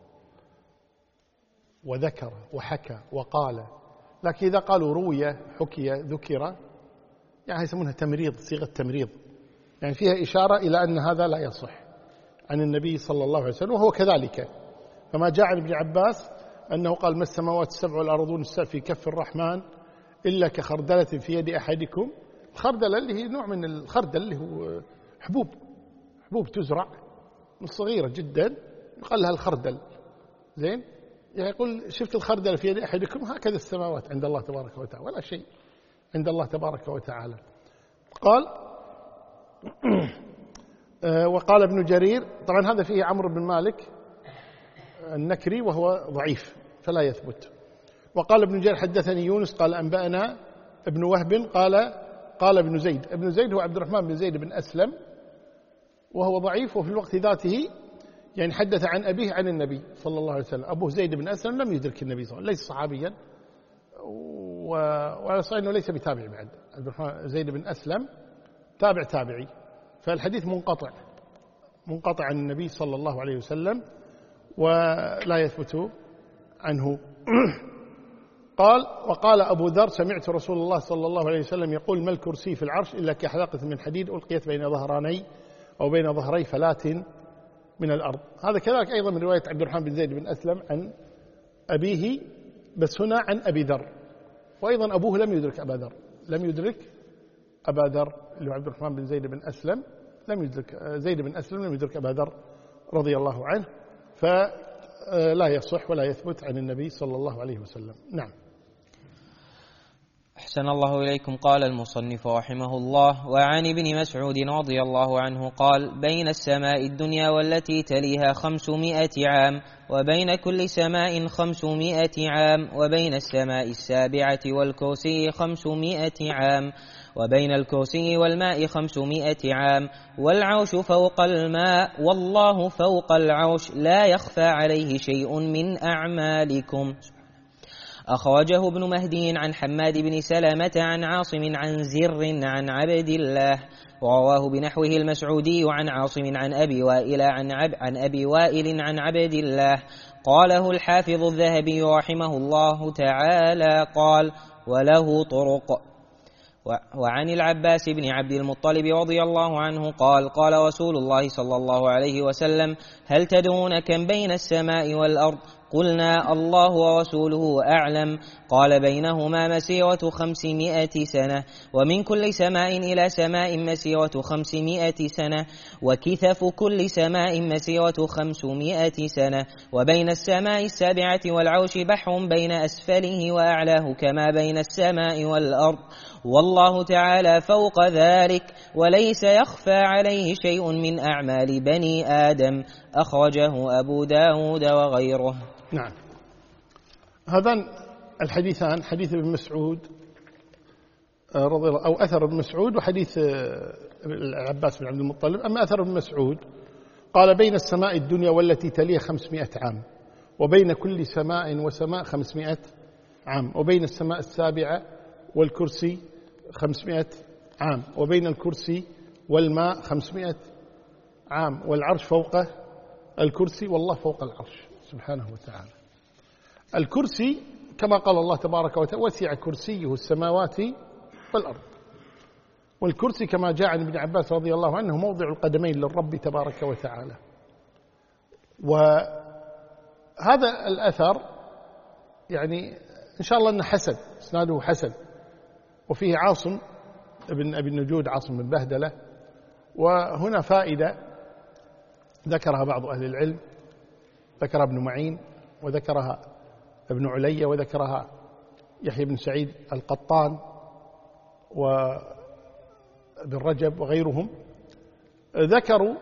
وذكر وحكى وقال، لكن إذا قالوا روية حكي ذكر يعني يسمونها تمريض، صيغة تمريض، يعني فيها إشارة إلى أن هذا لا يصح عن النبي صلى الله عليه وسلم، وهو كذلك. فما جاء عن ابن عباس أنه قال: ما السماوات السبع والأرضون السبع في كف الرحمن إلا كخردلة في يد أحدكم. الخردلة اللي هي نوع من الخردل اللي هو حبوب تزرع صغيرة جدا يقال لها الخردل. زين، يعني يقول: شفت الخردل في يد أحدكم، هكذا السماوات عند الله تبارك وتعالى، ولا شيء عند الله تبارك وتعالى. قال وقال ابن جرير، طبعا هذا فيه عمرو بن مالك النكري وهو ضعيف فلا يثبت. وقال ابن جرير: حدثني يونس قال أنبأنا ابن وهب قال ابن زيد. ابن زيد هو عبد الرحمن بن زيد بن أسلم وهو ضعيف، وفي الوقت ذاته يعني حدث عن أبيه عن النبي صلى الله عليه وسلم. أبوه زيد بن أسلم لم يدرك النبي صلى الله عليه وسلم، ليس صحابيا، وعلى صحيح أنه ليس بتابع بعد. عبد الرحمن زيد بن أسلم تابعي، فالحديث منقطع عن النبي صلى الله عليه وسلم ولا يثبت عنه. قال: وقال أبو ذر: سمعت رسول الله صلى الله عليه وسلم يقول: ما الكرسي في العرش إلا كحلقة من حديد ألقيت بين ظهراني أو بين ظهري فلاة من الأرض. هذا كذلك أيضا من رواية عبد الرحمن بن زيد بن أسلم عن أبيه، بس هنا عن أبي ذر، وأيضا أبوه لم يدرك أبا ذر، اللي هو عبد الرحمن بن زيد بن أسلم لم يدرك أبا ذر رضي الله عنه، فلا يصح ولا يثبت عن النبي صلى الله عليه وسلم. نعم. أحسن الله إليكم. قال المصنف رحمه الله: وعن ابن مسعود رضي الله عنه قال: بين السماء الدنيا والتي تليها 500 عام، وبين كل سماء 500 عام، وبين السماء السابعة والكرسي 500 عام، وبين الكرسي والماء 500 عام، والعرش فوق الماء، والله فوق العرش، لا يخفى عليه شيء من أعمالكم. أخرجه ابن مهدي عن حماد بن سلمة عن عاصم عن زر عن عبد الله، ورواه بنحوه المسعودي عن عاصم عن أبي وائل عن عبد الله. قاله الحافظ الذهبي رحمه الله تعالى قال: وله طرق. وعن العباس بن عبد المطلب رضي الله عنه قال: قال رسول الله صلى الله عليه وسلم: هل تدرون كم بين السماء والأرض؟ قلنا: الله ورسوله أعلم. قال: بينهما مسيرة 500 سنة، ومن كل سماء إلى سماء مسيرة 500 سنة، وكثف كل سماء مسيرة 500 سنة، وبين السماء السابعة والعرش بحر بين أسفله وأعلاه كما بين السماء والأرض، والله تعالى فوق ذلك، وليس يخفى عليه شيء من أعمال بني آدم. أخرجه أبو داود وغيره. نعم. هذان الحديثان، حديث ابن مسعود رضي الله، أو أثر ابن مسعود، وحديث العباس بن عبد المطلب. أما أثر ابن مسعود قال: بين السماء الدنيا والتي تليها 500 عام، وبين كل سماء وسماء 500 عام، وبين السماء السابعة والكرسي 500 عام، وبين الكرسي والماء 500 عام، والعرش فوقه الكرسي، والله فوق العرش سبحانه وتعالى. الكرسي كما قال الله تبارك وتعالى: وسع كرسيه السماوات والأرض. والكرسي كما جاء عن ابن عباس رضي الله عنه موضع القدمين للرب تبارك وتعالى. وهذا الأثر يعني إن شاء الله أنه حسن، إسناده حسن، وفيه عاصم ابن أبي النجود، عاصم بن بهدلة. وهنا فائدة ذكرها بعض أهل العلم، ذكرها ابن معين وذكرها ابن علي وذكرها يحيى بن سعيد القطان وابن رجب وغيرهم. ذكروا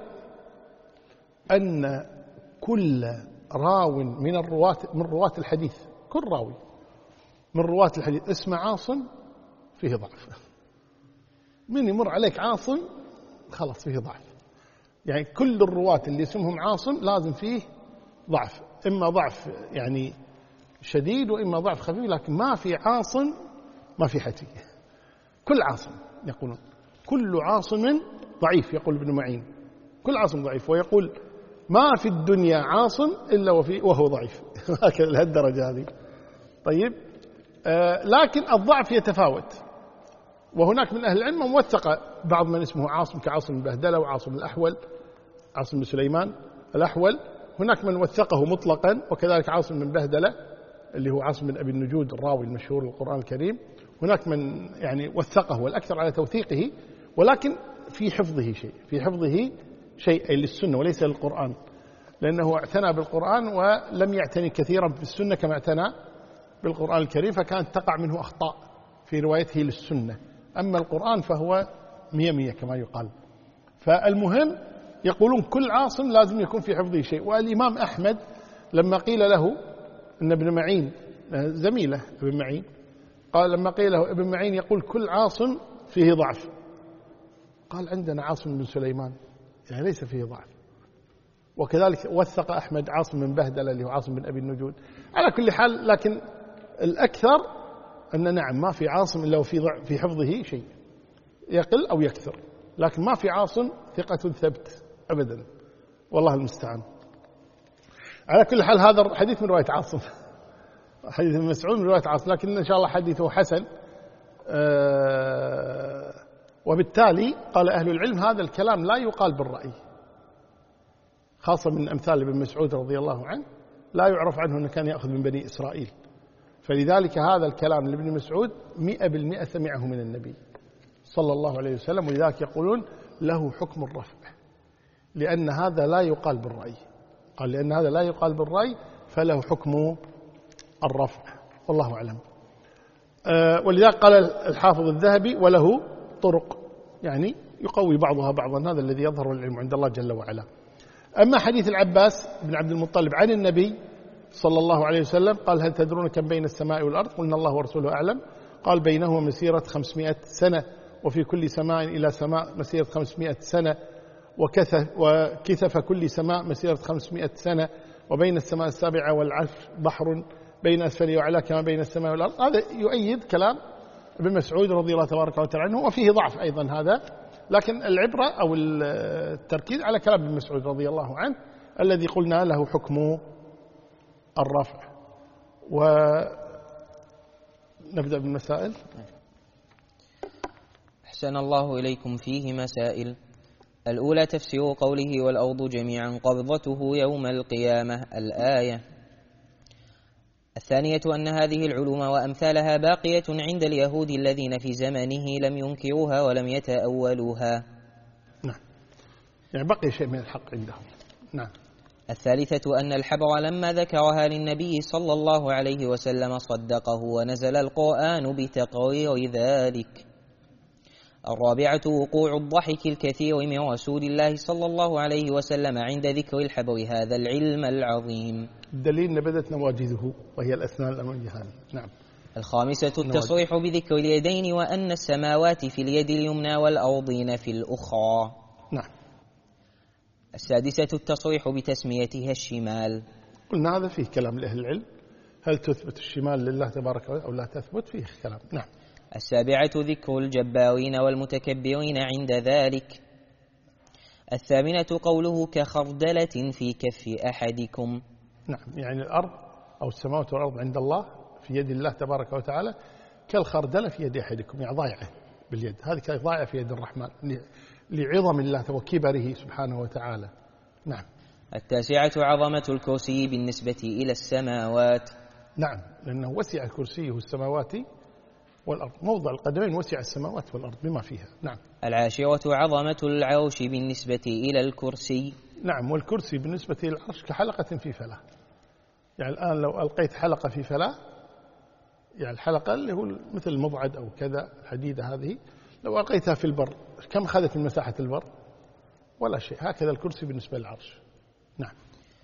أن كل راو من رواة الحديث، كل راوي من رواة الحديث اسمه عاصم فيه ضعف. من يمر عليك عاصم خلاص فيه ضعف، يعني كل الرواة اللي اسمهم عاصم لازم فيه ضعف، إما ضعف يعني شديد وإما ضعف خفيف، لكن ما في عاصم ما في حتي. كل عاصم يقولون كل عاصم ضعيف، يقول ابن معين كل عاصم ضعيف، ويقول ما في الدنيا عاصم إلا وهو ضعيف. هكذا لهالدرجة هذه. طيب لكن الضعف يتفاوت، وهناك من أهل العلم من وثق بعض من اسمه عاصم كعاصم بن بهدلة وعاصم الأحول، عاصم بن سليمان الأحول. هناك من وثقه مطلقا، وكذلك عاصم بن بهدلة اللي هو عاصم بن أبي النجود الراوي المشهور للقرآن الكريم. هناك من يعني وثقه، والأكثر على توثيقه، ولكن في حفظه شيء أي للسنة وليس للقرآن، لأنه اعتنى بالقرآن ولم يعتني كثيرا بالسنة كما اعتنى بالقرآن الكريم، فكانت تقع منه أخطاء في روايته للسنة. أما القرآن فهو 100 كما يقال. فالمهم يقولون كل عاصم لازم يكون في حفظه شيء. والإمام أحمد لما قيل له أن ابن معين زميله ابن معين، قال لما قيل له ابن معين يقول كل عاصم فيه ضعف، قال عندنا عاصم بن سليمان يعني ليس فيه ضعف. وكذلك وثق أحمد عاصم بن بهدلة اللي هو عاصم بن أبي النجود. على كل حال، لكن الأكثر أن نعم ما في عاصم إلا في حفظه شيء، يقل أو يكثر، لكن ما في عاصم ثقة ثبت أبدا، والله المستعان. على كل حال هذا الحديث من رواية عاصم، حديث ابن مسعود من رواية عاصم، لكن إن شاء الله حديثه حسن. وبالتالي قال أهل العلم هذا الكلام لا يقال بالرأي، خاصة من أمثال ابن مسعود رضي الله عنه، لا يعرف عنه أنه كان يأخذ من بني إسرائيل، فلذلك هذا الكلام لابن مسعود 100% سمعه من النبي صلى الله عليه وسلم، ولذلك يقولون له حكم الرفع، لأن هذا لا يقال بالرأي. قال لأن هذا لا يقال بالرأي فله حكم الرفع، والله أعلم. ولذلك قال الحافظ الذهبي وله طرق، يعني يقوي بعضها بعضا، هذا الذي يظهر العلم عند الله جل وعلا. أما حديث العباس بن عبد المطلب عن النبي صلى الله عليه وسلم قال هل تدرون كم بين السماء والأرض؟ قلنا الله ورسوله أعلم. قال بينهما مسيرة 500 سنة، وفي كل سماء إلى سماء مسيرة 500 سنة، وكثف كل سماء مسيرة 500 سنة، وبين السماء السابعة والعرش بحر بين أسفل وأعلى كما بين السماء والأرض. هذا يؤيد كلام ابن مسعود رضي الله تبارك وتعالى عنه، وفيه ضعف أيضا هذا، لكن العبرة أو التركيز على كلام ابن مسعود رضي الله عنه الذي قلنا له حكم الرفع. ونبدأ بالمسائل. أحسن الله إليكم. فيه مسائل. الأولى تفسير قوله والأرض جميعا قبضته يوم القيامة الآية. الثانية أن هذه العلوم وأمثالها باقية عند اليهود الذين في زمنه لم ينكروها ولم يتأولوها. نعم، يعني بقي شيء من الحق عندهم. نعم. الثالثة أن الحبر لما ذكرها للنبي صلى الله عليه وسلم صدقه ونزل القرآن بتقرير ذلك. الرابعة وقوع الضحك الكثير من رسول الله صلى الله عليه وسلم عند ذكر الحبر هذا العلم العظيم. الدليل نبذت نواجذه وهي الأسنان الأمامية هذه. نعم. الخامسة التصريح بذكر اليدين وأن السماوات في اليد اليمنى والأرضين في الأخرى. نعم. السادسة التصريح بتسميتها الشمال. قلنا هذا فيه كلام لأهل العلم، هل تثبت الشمال لله تبارك وتعالى أو لا تثبت، فيه كلام. نعم. السابعة ذكر الجبارين والمتكبرين عند ذلك. الثامنة قوله كخردلة في كف أحدكم. نعم، يعني الأرض أو السماوات والأرض عند الله في يد الله تبارك وتعالى كالخردلة في يد أحدكم، يعني ضايعة باليد، هذه ضايعة في يد الرحمن لعظم الله وكبره سبحانه وتعالى. نعم. 9 عظمة الكرسي بالنسبة إلى السماوات. نعم، لأنه وسع كرسيه السماوات والأرض، موضع القدمين وسع السماوات والأرض بما فيها. نعم. 10 عظمة العرش بالنسبة إلى الكرسي. نعم، والكرسي بالنسبة للعرش كحلقة في فلاة. يعني الآن لو ألقيت حلقة في فلاة، يعني الحلقة اللي هو مثل المبعد أو كذا الحديدة هذه، لو ألقيتها في البر كم أخذت من مساحة البر؟ ولا شيء. هكذا الكرسي بالنسبة للعرش. نعم.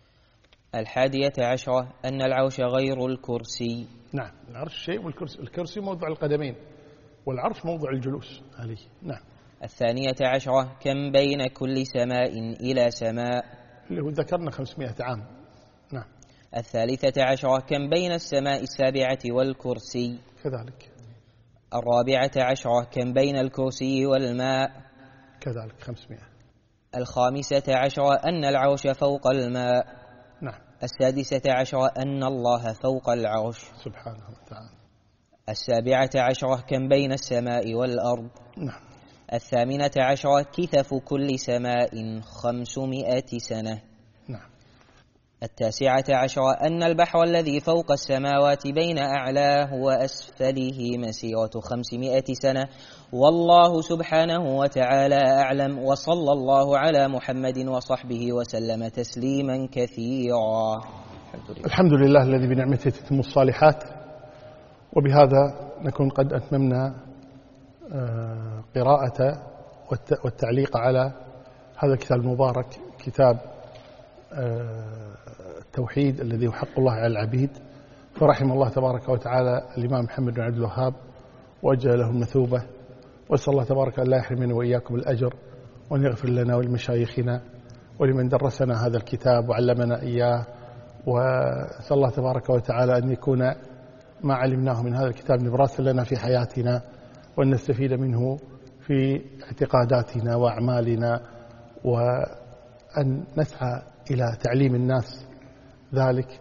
11 أن العرش غير الكرسي. نعم، العرش شيء والكرسي موضع القدمين، والعرش موضع الجلوس عليه. نعم. 12 كم بين كل سماء إلى سماء، اللي هو ذكرنا 500 عام. نعم. 13 كم بين السماء 7 والكرسي، كذلك. 14 كم بين الكرسي والماء، كذلك 500. 15 أن العرش فوق الماء. نعم. 16 أن الله فوق العرش سبحانه وتعالى. 17 كم بين السماء والأرض. نعم. 18 كثف كل سماء 500 سنة. نعم. 19 أن البحر الذي فوق السماوات بين أعلاه وأسفله مسيرة 500 سنة، والله سبحانه وتعالى أعلم، وصلى الله على محمد وصحبه وسلم تسليما كثيرا. الحمد لله الذي بنعمته تتم الصالحات. وبهذا نكون قد أتممنا قراءة والتعليق على هذا الكتاب المبارك، كتاب التوحيد الذي هو حق الله على العبيد. فرحم الله تبارك وتعالى الإمام محمد بن عبد الوهاب وأجل له المثوبة، وأسأل الله تبارك أن لا يحرمنا وإياكم الأجر، وأن يغفر لنا ولمشايخنا ولمن درسنا هذا الكتاب وعلمنا إياه. وأسأل الله تبارك وتعالى أن يكون ما علمناه من هذا الكتاب نبراسا لنا في حياتنا، وأن نستفيد منه في اعتقاداتنا وأعمالنا، وأن نسعى إلى تعليم الناس ذلك.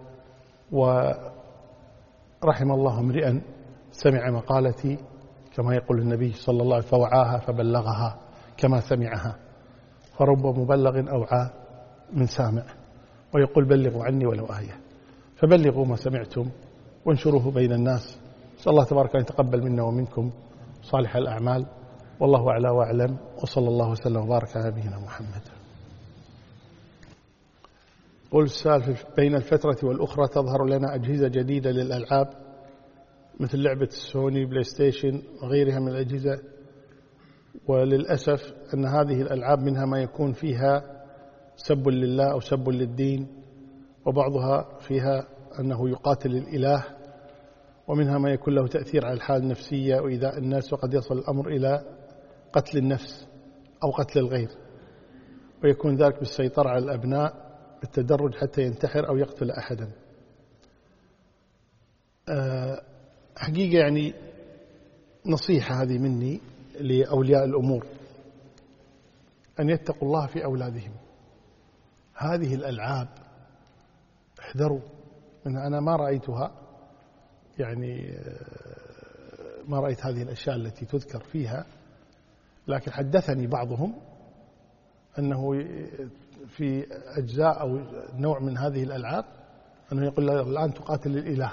ورحم الله امرئا سمع مقالتي كما يقول النبي صلى الله عليه وسلم فوعاها فبلغها كما سمعها، فرب مبلغ أوعى من سامع. ويقول بلغوا عني ولو آية، فبلغوا ما سمعتم وانشروه بين الناس. نسأل الله تبارك أن يتقبل منا ومنكم صالح الأعمال، والله أعلى وأعلم، وصلى الله وسلم وبارك على نبينا محمد. قل السالفة بين الفترة والأخرى تظهر لنا أجهزة جديدة للألعاب مثل لعبة السوني بلاي ستيشن وغيرها من الأجهزة، وللأسف أن هذه الألعاب منها ما يكون فيها سب لله أو سب للدين، وبعضها فيها أنه يقاتل الإله، ومنها ما يكون له تأثير على الحالة النفسية وإيذاء الناس، وقد يصل الأمر إلى قتل النفس أو قتل الغير، ويكون ذلك بالسيطرة على الأبناء بالتدرج حتى ينتحر أو يقتل أحدا. حقيقة يعني نصيحة هذه مني لأولياء الأمور أن يتقوا الله في أولادهم. هذه الألعاب احذروا منها. أنا ما رأيتها، يعني ما رأيت هذه الأشياء التي تذكر فيها، لكن حدثني بعضهم أنه في أجزاء أو نوع من هذه الألعاب أنه يقول له الآن تقاتل الإله،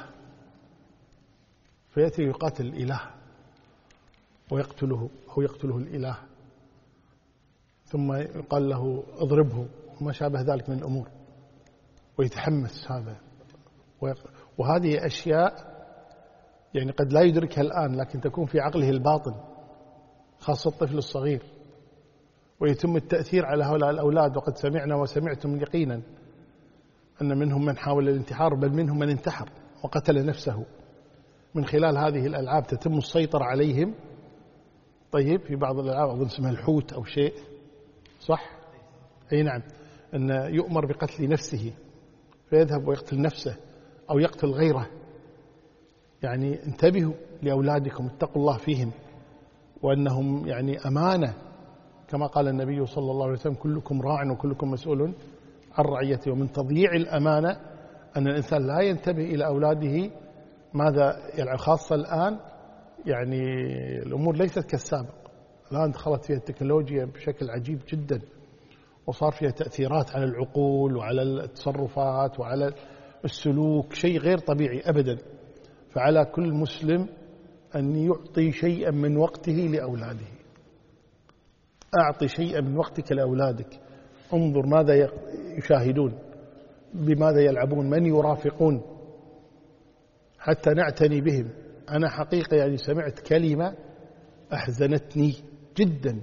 فيأتي يقاتل الإله ويقتله أو يقتله الإله، ثم يقال له اضربه وما شابه ذلك من الأمور، ويتحمس هذا. وهذه أشياء يعني قد لا يدركها الآن، لكن تكون في عقله الباطن، خاصة الطفل الصغير، ويتم التأثير على هؤلاء الأولاد. وقد سمعنا وسمعتم يقينا أن منهم من حاول الانتحار، بل منهم من انتحر وقتل نفسه من خلال هذه الألعاب. تتم السيطرة عليهم. طيب في بعض الألعاب أظن اسمها الحوت أو شيء، صح؟ أي نعم، أن يؤمر بقتل نفسه فيذهب ويقتل نفسه أو يقتل غيره. يعني انتبهوا لأولادكم، اتقوا الله فيهم، وأنهم يعني أمانة، كما قال النبي صلى الله عليه وسلم كلكم راع وكلكم مسؤول عن رعيته. ومن تضييع الأمانة أن الإنسان لا ينتبه إلى أولاده ماذا يلعب، خاصة الآن يعني الأمور ليست كالسابق. الآن دخلت فيها التكنولوجيا بشكل عجيب جدا، وصار فيها تأثيرات على العقول وعلى التصرفات وعلى السلوك، شيء غير طبيعي أبدا. فعلى كل مسلم أن يعطي شيئا من وقته لأولاده. أعطي شيئا من وقتك لأولادك، انظر ماذا يشاهدون، بماذا يلعبون، من يرافقون، حتى نعتني بهم. أنا حقيقة يعني سمعت كلمة أحزنتني جدا،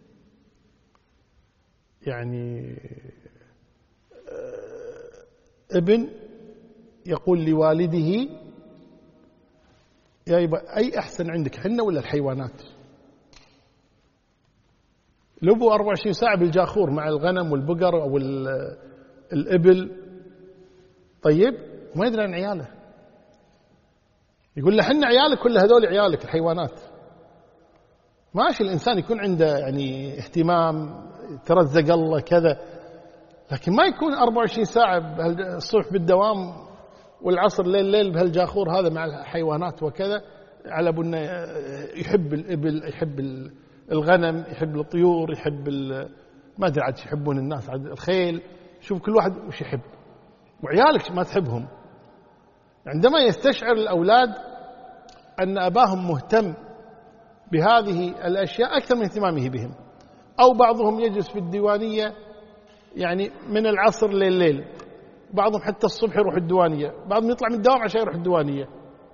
يعني ابن يقول لوالده يا إبا أي أحسن عندك، حنا ولا الحيوانات؟ لبوا 24 ساعة بالجاخور مع الغنم والبقر أو الإبل، طيب ما يدري عن عياله، يقول له حنا عيالك كل هذول عيالك الحيوانات. ماشي الإنسان يكون عنده يعني اهتمام، ترزق الله كذا، لكن ما يكون 24 ساعة الصبح بالدوام والعصر ليل بهالجاخور هذا مع الحيوانات وكذا، على بنا يحب الإبل، يحب الغنم، يحب الطيور، يحب ما أدري عاد يحبون الناس، عاد الخيل، شوف كل واحد وش يحب، وعيالك ما تحبهم. عندما يستشعر الأولاد أن أباهم مهتم بهذه الأشياء أكثر من اهتمامه بهم، أو بعضهم يجلس في الديوانية يعني من العصر لليل، بعضهم حتى الصبح يروح الديوانية، بعضهم يطلع من الدوام عشان يروح الديوانية،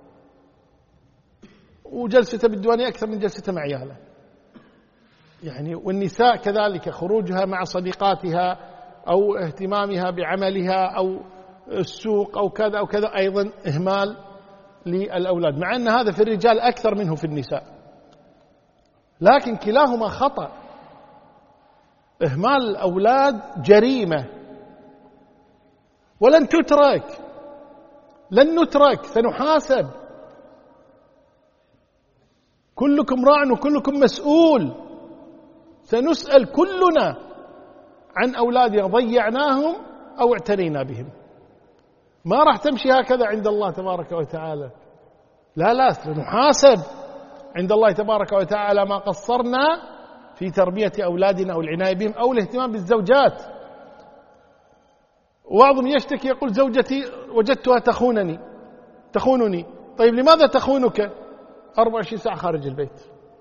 وجلسته بالديوانية أكثر من جلسته مع عياله يعني. والنساء كذلك، خروجها مع صديقاتها أو اهتمامها بعملها أو السوق أو كذا أو كذا، أيضا إهمال للأولاد، مع أن هذا في الرجال أكثر منه في النساء، لكن كلاهما خطأ. إهمال الأولاد جريمة ولن تترك، لن نترك، سنحاسب. كلكم راع وكلكم مسؤول، سنسأل كلنا عن أولادنا، ضيعناهم أو اعتنينا بهم. ما راح تمشي هكذا عند الله تبارك وتعالى، لا سنحاسب عند الله تبارك وتعالى ما قصرنا في تربية أولادنا أو العناية بهم أو الاهتمام بالزوجات. وبعضهم يشتكي يقول زوجتي وجدتها تخونني. طيب لماذا تخونك؟ 24 ساعة خارج البيت،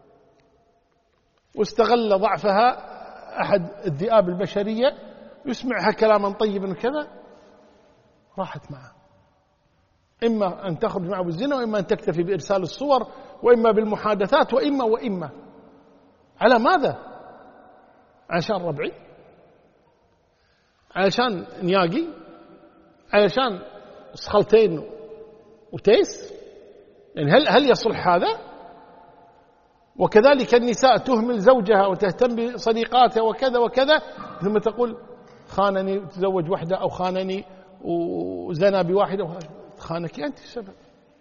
واستغل ضعفها أحد الذئاب البشرية، يسمعها كلاما طيبا وكذا، راحت معه. إما أن تخرج معه بالزنا، وإما أن تكتفي بإرسال الصور، وإما بالمحادثات، وإما على ماذا؟ عشان ربعي؟ علشان نياقي؟ علشان صخلتين وتيس؟ يعني هل يصلح هذا؟ وكذلك النساء تهمل زوجها وتهتم بصديقاتها وكذا ثم تقول خانني وتزوج واحدة، أو خانني وزنى بواحدة. خانك أنت السبب.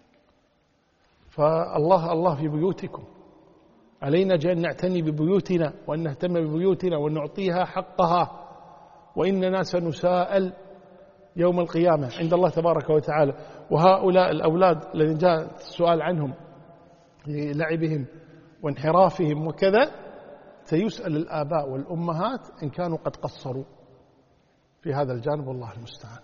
فالله في بيوتكم، علينا أن نعتني ببيوتنا وأن نهتم ببيوتنا وأن نعطيها حقها، وإننا سنساءل يوم القيامة عند الله تبارك وتعالى. وهؤلاء الأولاد الذين جاء السؤال عنهم للعبهم وانحرافهم وكذا، سيسأل الآباء والأمهات إن كانوا قد قصروا في هذا الجانب، والله المستعان.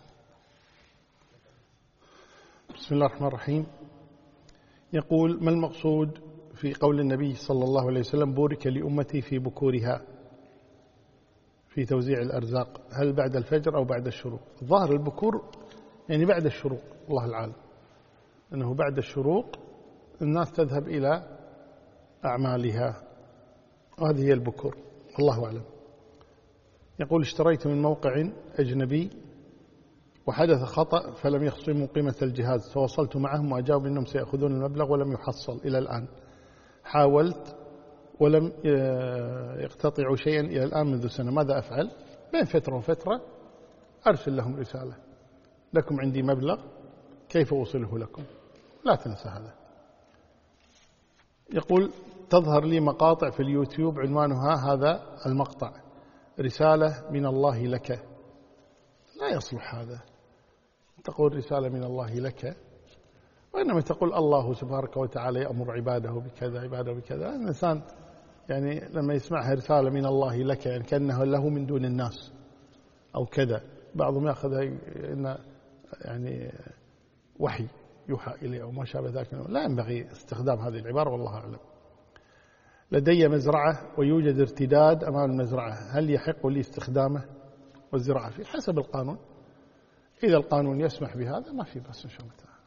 بسم الله الرحمن الرحيم. يقول: ما المقصود في قول النبي صلى الله عليه وسلم: بورك لأمتي في بكورها، في توزيع الأرزاق؟ هل بعد الفجر أو بعد الشروق؟ ظاهر البكور يعني بعد الشروق، الله العالم، أنه بعد الشروق الناس تذهب إلى أعمالها، وهذه هي البكور، والله أعلم. يقول: اشتريت من موقع أجنبي وحدث خطأ فلم يخصموا قيمة الجهاز، تواصلت معهم وأجابوا أنهم سيأخذون المبلغ ولم يحصل إلى الآن. حاولت ولم يقتطعوا شيئا إلى الآن منذ سنة، ماذا أفعل؟ بين فترة وفترة أرسل لهم رسالة: لكم عندي مبلغ، كيف أوصله لكم؟ لا تنسى هذا. يقول: تظهر لي مقاطع في اليوتيوب عنوانها هذا المقطع: رسالة من الله لك. لا يصلح هذا، تقول رسالة من الله لك، وإنما تقول الله سبحانه وتعالى يأمر عباده بكذا، عباده بكذا. الإنسان يعني لما يسمعها رسالة من الله لك يعني كأنه له من دون الناس أو كذا. بعضهم يأخذها إن يعني وحي يوحى إليه أو ما شابه ذلك. لا ينبغي استخدام هذه العبارة والله أعلم. لدي مزرعة ويوجد ارتداد أمام المزرعة، هل يحق لي استخدامه والزراعة فيه؟ حسب القانون، إذا القانون يسمح بهذا ما في بس إن شاء الله تعالى.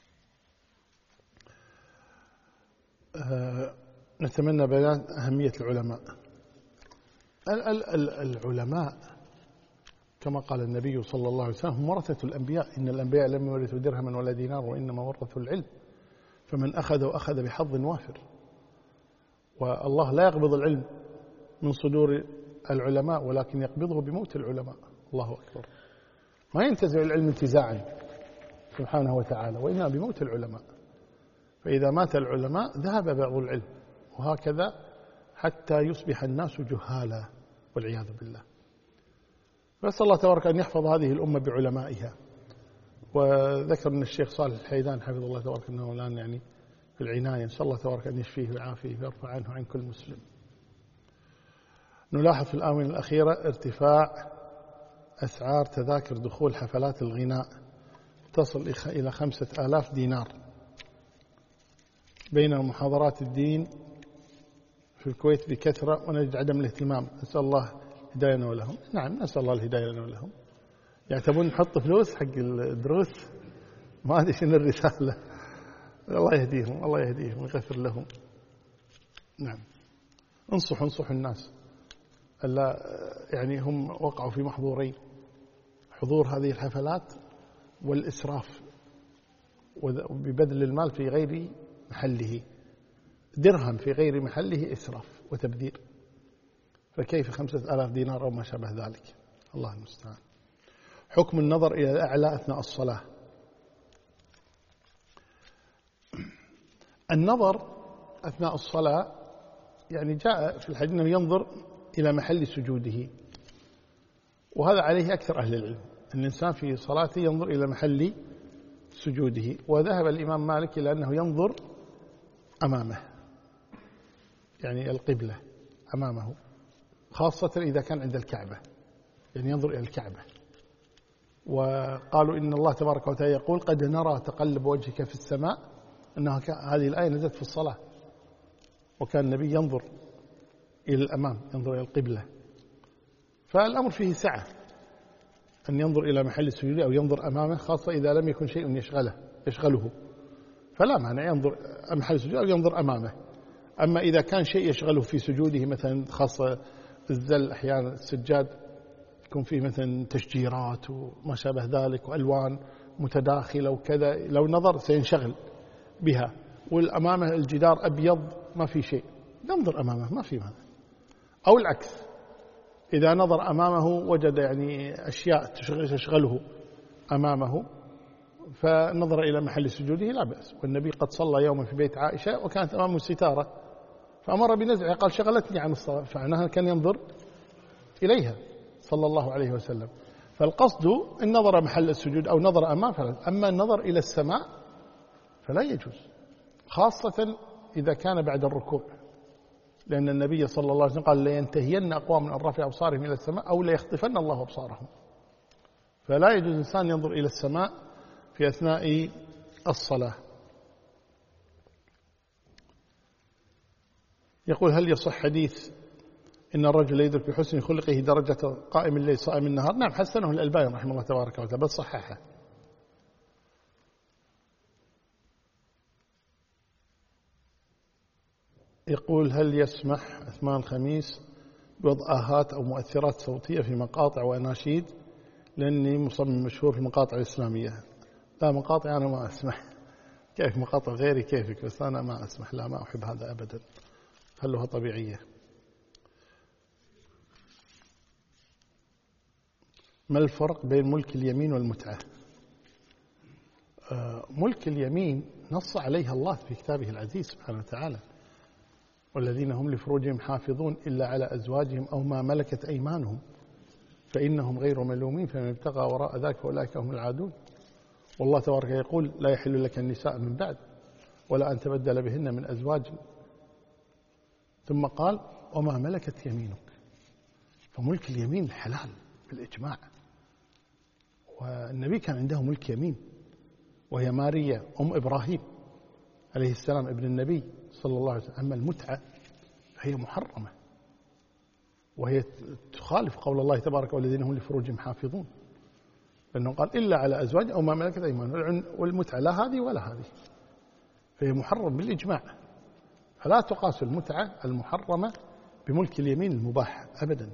نتمنى بيان أهمية العلماء. العلماء كما قال النبي صلى الله عليه وسلم هم ورثة الأنبياء، إن الأنبياء لم يورثوا درهما ولا دينار وإنما ورثوا العلم، فمن أخذ بحظ وافر. والله لا يقبض العلم من صدور العلماء ولكن يقبضه بموت العلماء. الله أكبر. ما ينتزع العلم انتزاعا سبحانه وتعالى، وإنما بموت العلماء. فإذا مات العلماء ذهب بعض العلم، وهكذا حتى يصبح الناس جهالا والعياذ بالله. فأسأل الله تبارك أن يحفظ هذه الأمة بعلمائها. وذكر أن الشيخ صالح الحيدان حفظه الله تبارك أنه الآن يعني في العناية، نسأل الله تبارك أن يشفيه ويعافيه ويرفع عنه عن كل مسلم. نلاحظ في الآونة الأخيرة ارتفاع أسعار تذاكر دخول حفلات الغناء تصل إلى 5000 دينار، بين محاضرات الدين في الكويت بكثرة ونجد عدم الاهتمام. نسأل الله هداية لنا ولهم. نعم نسأل الله الهداية لنا ولهم. يعتبون نحط فلوس حق الدروس، ما أدري شنو الرسالة. الله يهديهم، الله يهديهم ويغفر لهم. نعم انصحوا الناس ألا يعني هم وقعوا في محظورين: حضور هذه الحفلات والإسراف وببذل المال في غير محله. درهم في غير محله إسراف وتبذير، فكيف 5000 دينار أو ما شابه ذلك؟ الله المستعان. حكم النظر إلى الأعلى أثناء الصلاة. النظر أثناء الصلاة يعني جاء في الحديث أنه ينظر إلى محل سجوده، وهذا عليه أكثر أهل العلم، أن الإنسان في صلاته ينظر إلى محل سجوده. وذهب الإمام مالك إلى أنه ينظر أمامه، يعني القبلة أمامه، خاصة إذا كان عند الكعبة، يعني ينظر إلى الكعبة. وقالوا إن الله تبارك وتعالى يقول: قد نرى تقلب وجهك في السماء، أنها هذه الآية نزلت في الصلاة، وكان النبي ينظر إلى الأمام، ينظر إلى القبلة. فالأمر فيه سعة أن ينظر إلى محل السجود أو ينظر أمامه، خاصة إذا لم يكن شيء يشغله، فلا معنى ينظر محل السجود أو ينظر أمامه. أما إذا كان شيء يشغله في سجوده، مثلا خاصة الزل، أحيانا السجاد يكون فيه مثلا تشجيرات وما شابه ذلك وألوان متداخلة وكذا، لو نظر سينشغل بها، والأمامه الجدار أبيض ما في شيء، ينظر أمامه ما في معنى. أو العكس، إذا نظر أمامه وجد يعني أشياء تشغله أمامه فنظر إلى محل سجوده لا بأس. والنبي قد صلى يوما في بيت عائشة وكانت أمامه ستارة فأمر بنزعها، قال: شغلتني عن الصلاة، فعناها كان ينظر إليها صلى الله عليه وسلم. فالقصد إن نظر محل السجود أو نظر أمام فلا. أما النظر إلى السماء فلا يجوز، خاصة إذا كان بعد الركوع، لأن النبي صلى الله عليه وسلم قال: لينتهين أقوام من رفع أبصارهم إلى السماء أو ليخطفن الله أبصارهم. فلا يجوز الإنسان ينظر إلى السماء في أثناء الصلاة. يقول: هل يصح حديث إن الرجل يدرك بحسن خلقه درجة قائم الليل صائم النهار؟ نعم، حسنه الألباني رحمه الله تبارك وتعالى، بل صححه. يقول: هل يسمح أثمان الخميس بوضع آهات أو مؤثرات صوتية في مقاطع وأناشيد؟ لأني مصمم مشهور في المقاطع الإسلامية. لا، مقاطع أنا ما أسمح. كيف مقاطع غيري كيفك، بس أنا ما أسمح، لا ما أحب هذا أبدا، خلوها طبيعية. ما الفرق بين ملك اليمين والمتعة؟ ملك اليمين نص عليها الله في كتابه العزيز سبحانه وتعالى: والذين هم لفروجهم حافظون إلا على أزواجهم أو ما ملكت أيمانهم فإنهم غير ملومين فمن ابتغى وراء ذلك فأولئك هم العادون. والله تبارك يقول: لا يحل لك النساء من بعد ولا أن تبدل بهن من أزواج. ثم قال: وما ملكت يمينك. فملك اليمين حلال بالإجماع، والنبي كان عنده ملك يمين، وهي ماريا أم إبراهيم عليه السلام ابن النبي صلى الله عليه وسلم. أما المتعة فهي محرمة، وهي تخالف قول الله تبارك والذين هم لفروجهم حافظون، لأنه قال إلا على أزواج أو ما ملكت أيمانهم، والمتعة لا هذه ولا هذه، فهي محرم بالإجماع. فلا تقاس المتعة المحرمة بملك اليمين المباح أبدا.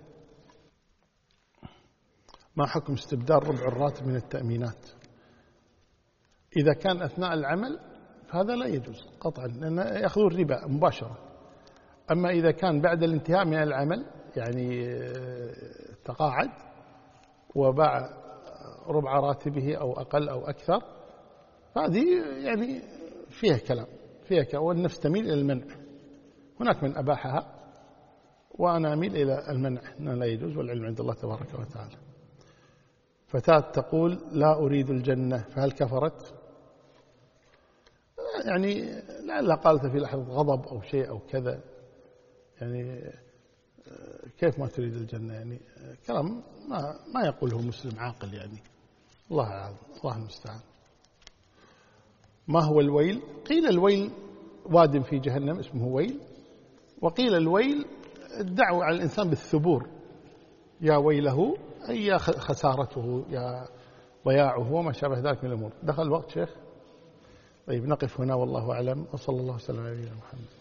ما حكم استبدال ربع الراتب من التأمينات؟ إذا كان أثناء العمل فهذا لا يجوز قطعا، لأن يأخذون الربا مباشرة. أما إذا كان بعد الانتهاء من العمل، يعني تقاعد وباع ربع راتبه أو أقل أو أكثر، فهذه يعني فيها كلام، والنفس تميل إلى المنع. هناك من أباحها وأنا أميل إلى المنع، أنه لا يجوز، والعلم عند الله تبارك وتعالى. فتاة تقول لا أريد الجنة، فهل كفرت؟ يعني لعلها قالت في لحظة غضب أو شيء أو كذا، يعني كيف ما تريد الجنة؟ يعني كلام ما يقوله مسلم عاقل، يعني الله أعلم، الله المستعان. ما هو الويل؟ قيل الويل واد في جهنم اسمه ويل، وقيل الويل الدعوة على الإنسان بالثبور، يا ويله أي يا خسارته، يا ضياعه، وما شابه ذلك من الأمور. دخل الوقت شيخ؟ طيب نقف هنا، والله أعلم، وصلى الله وسلم على نبينا محمد.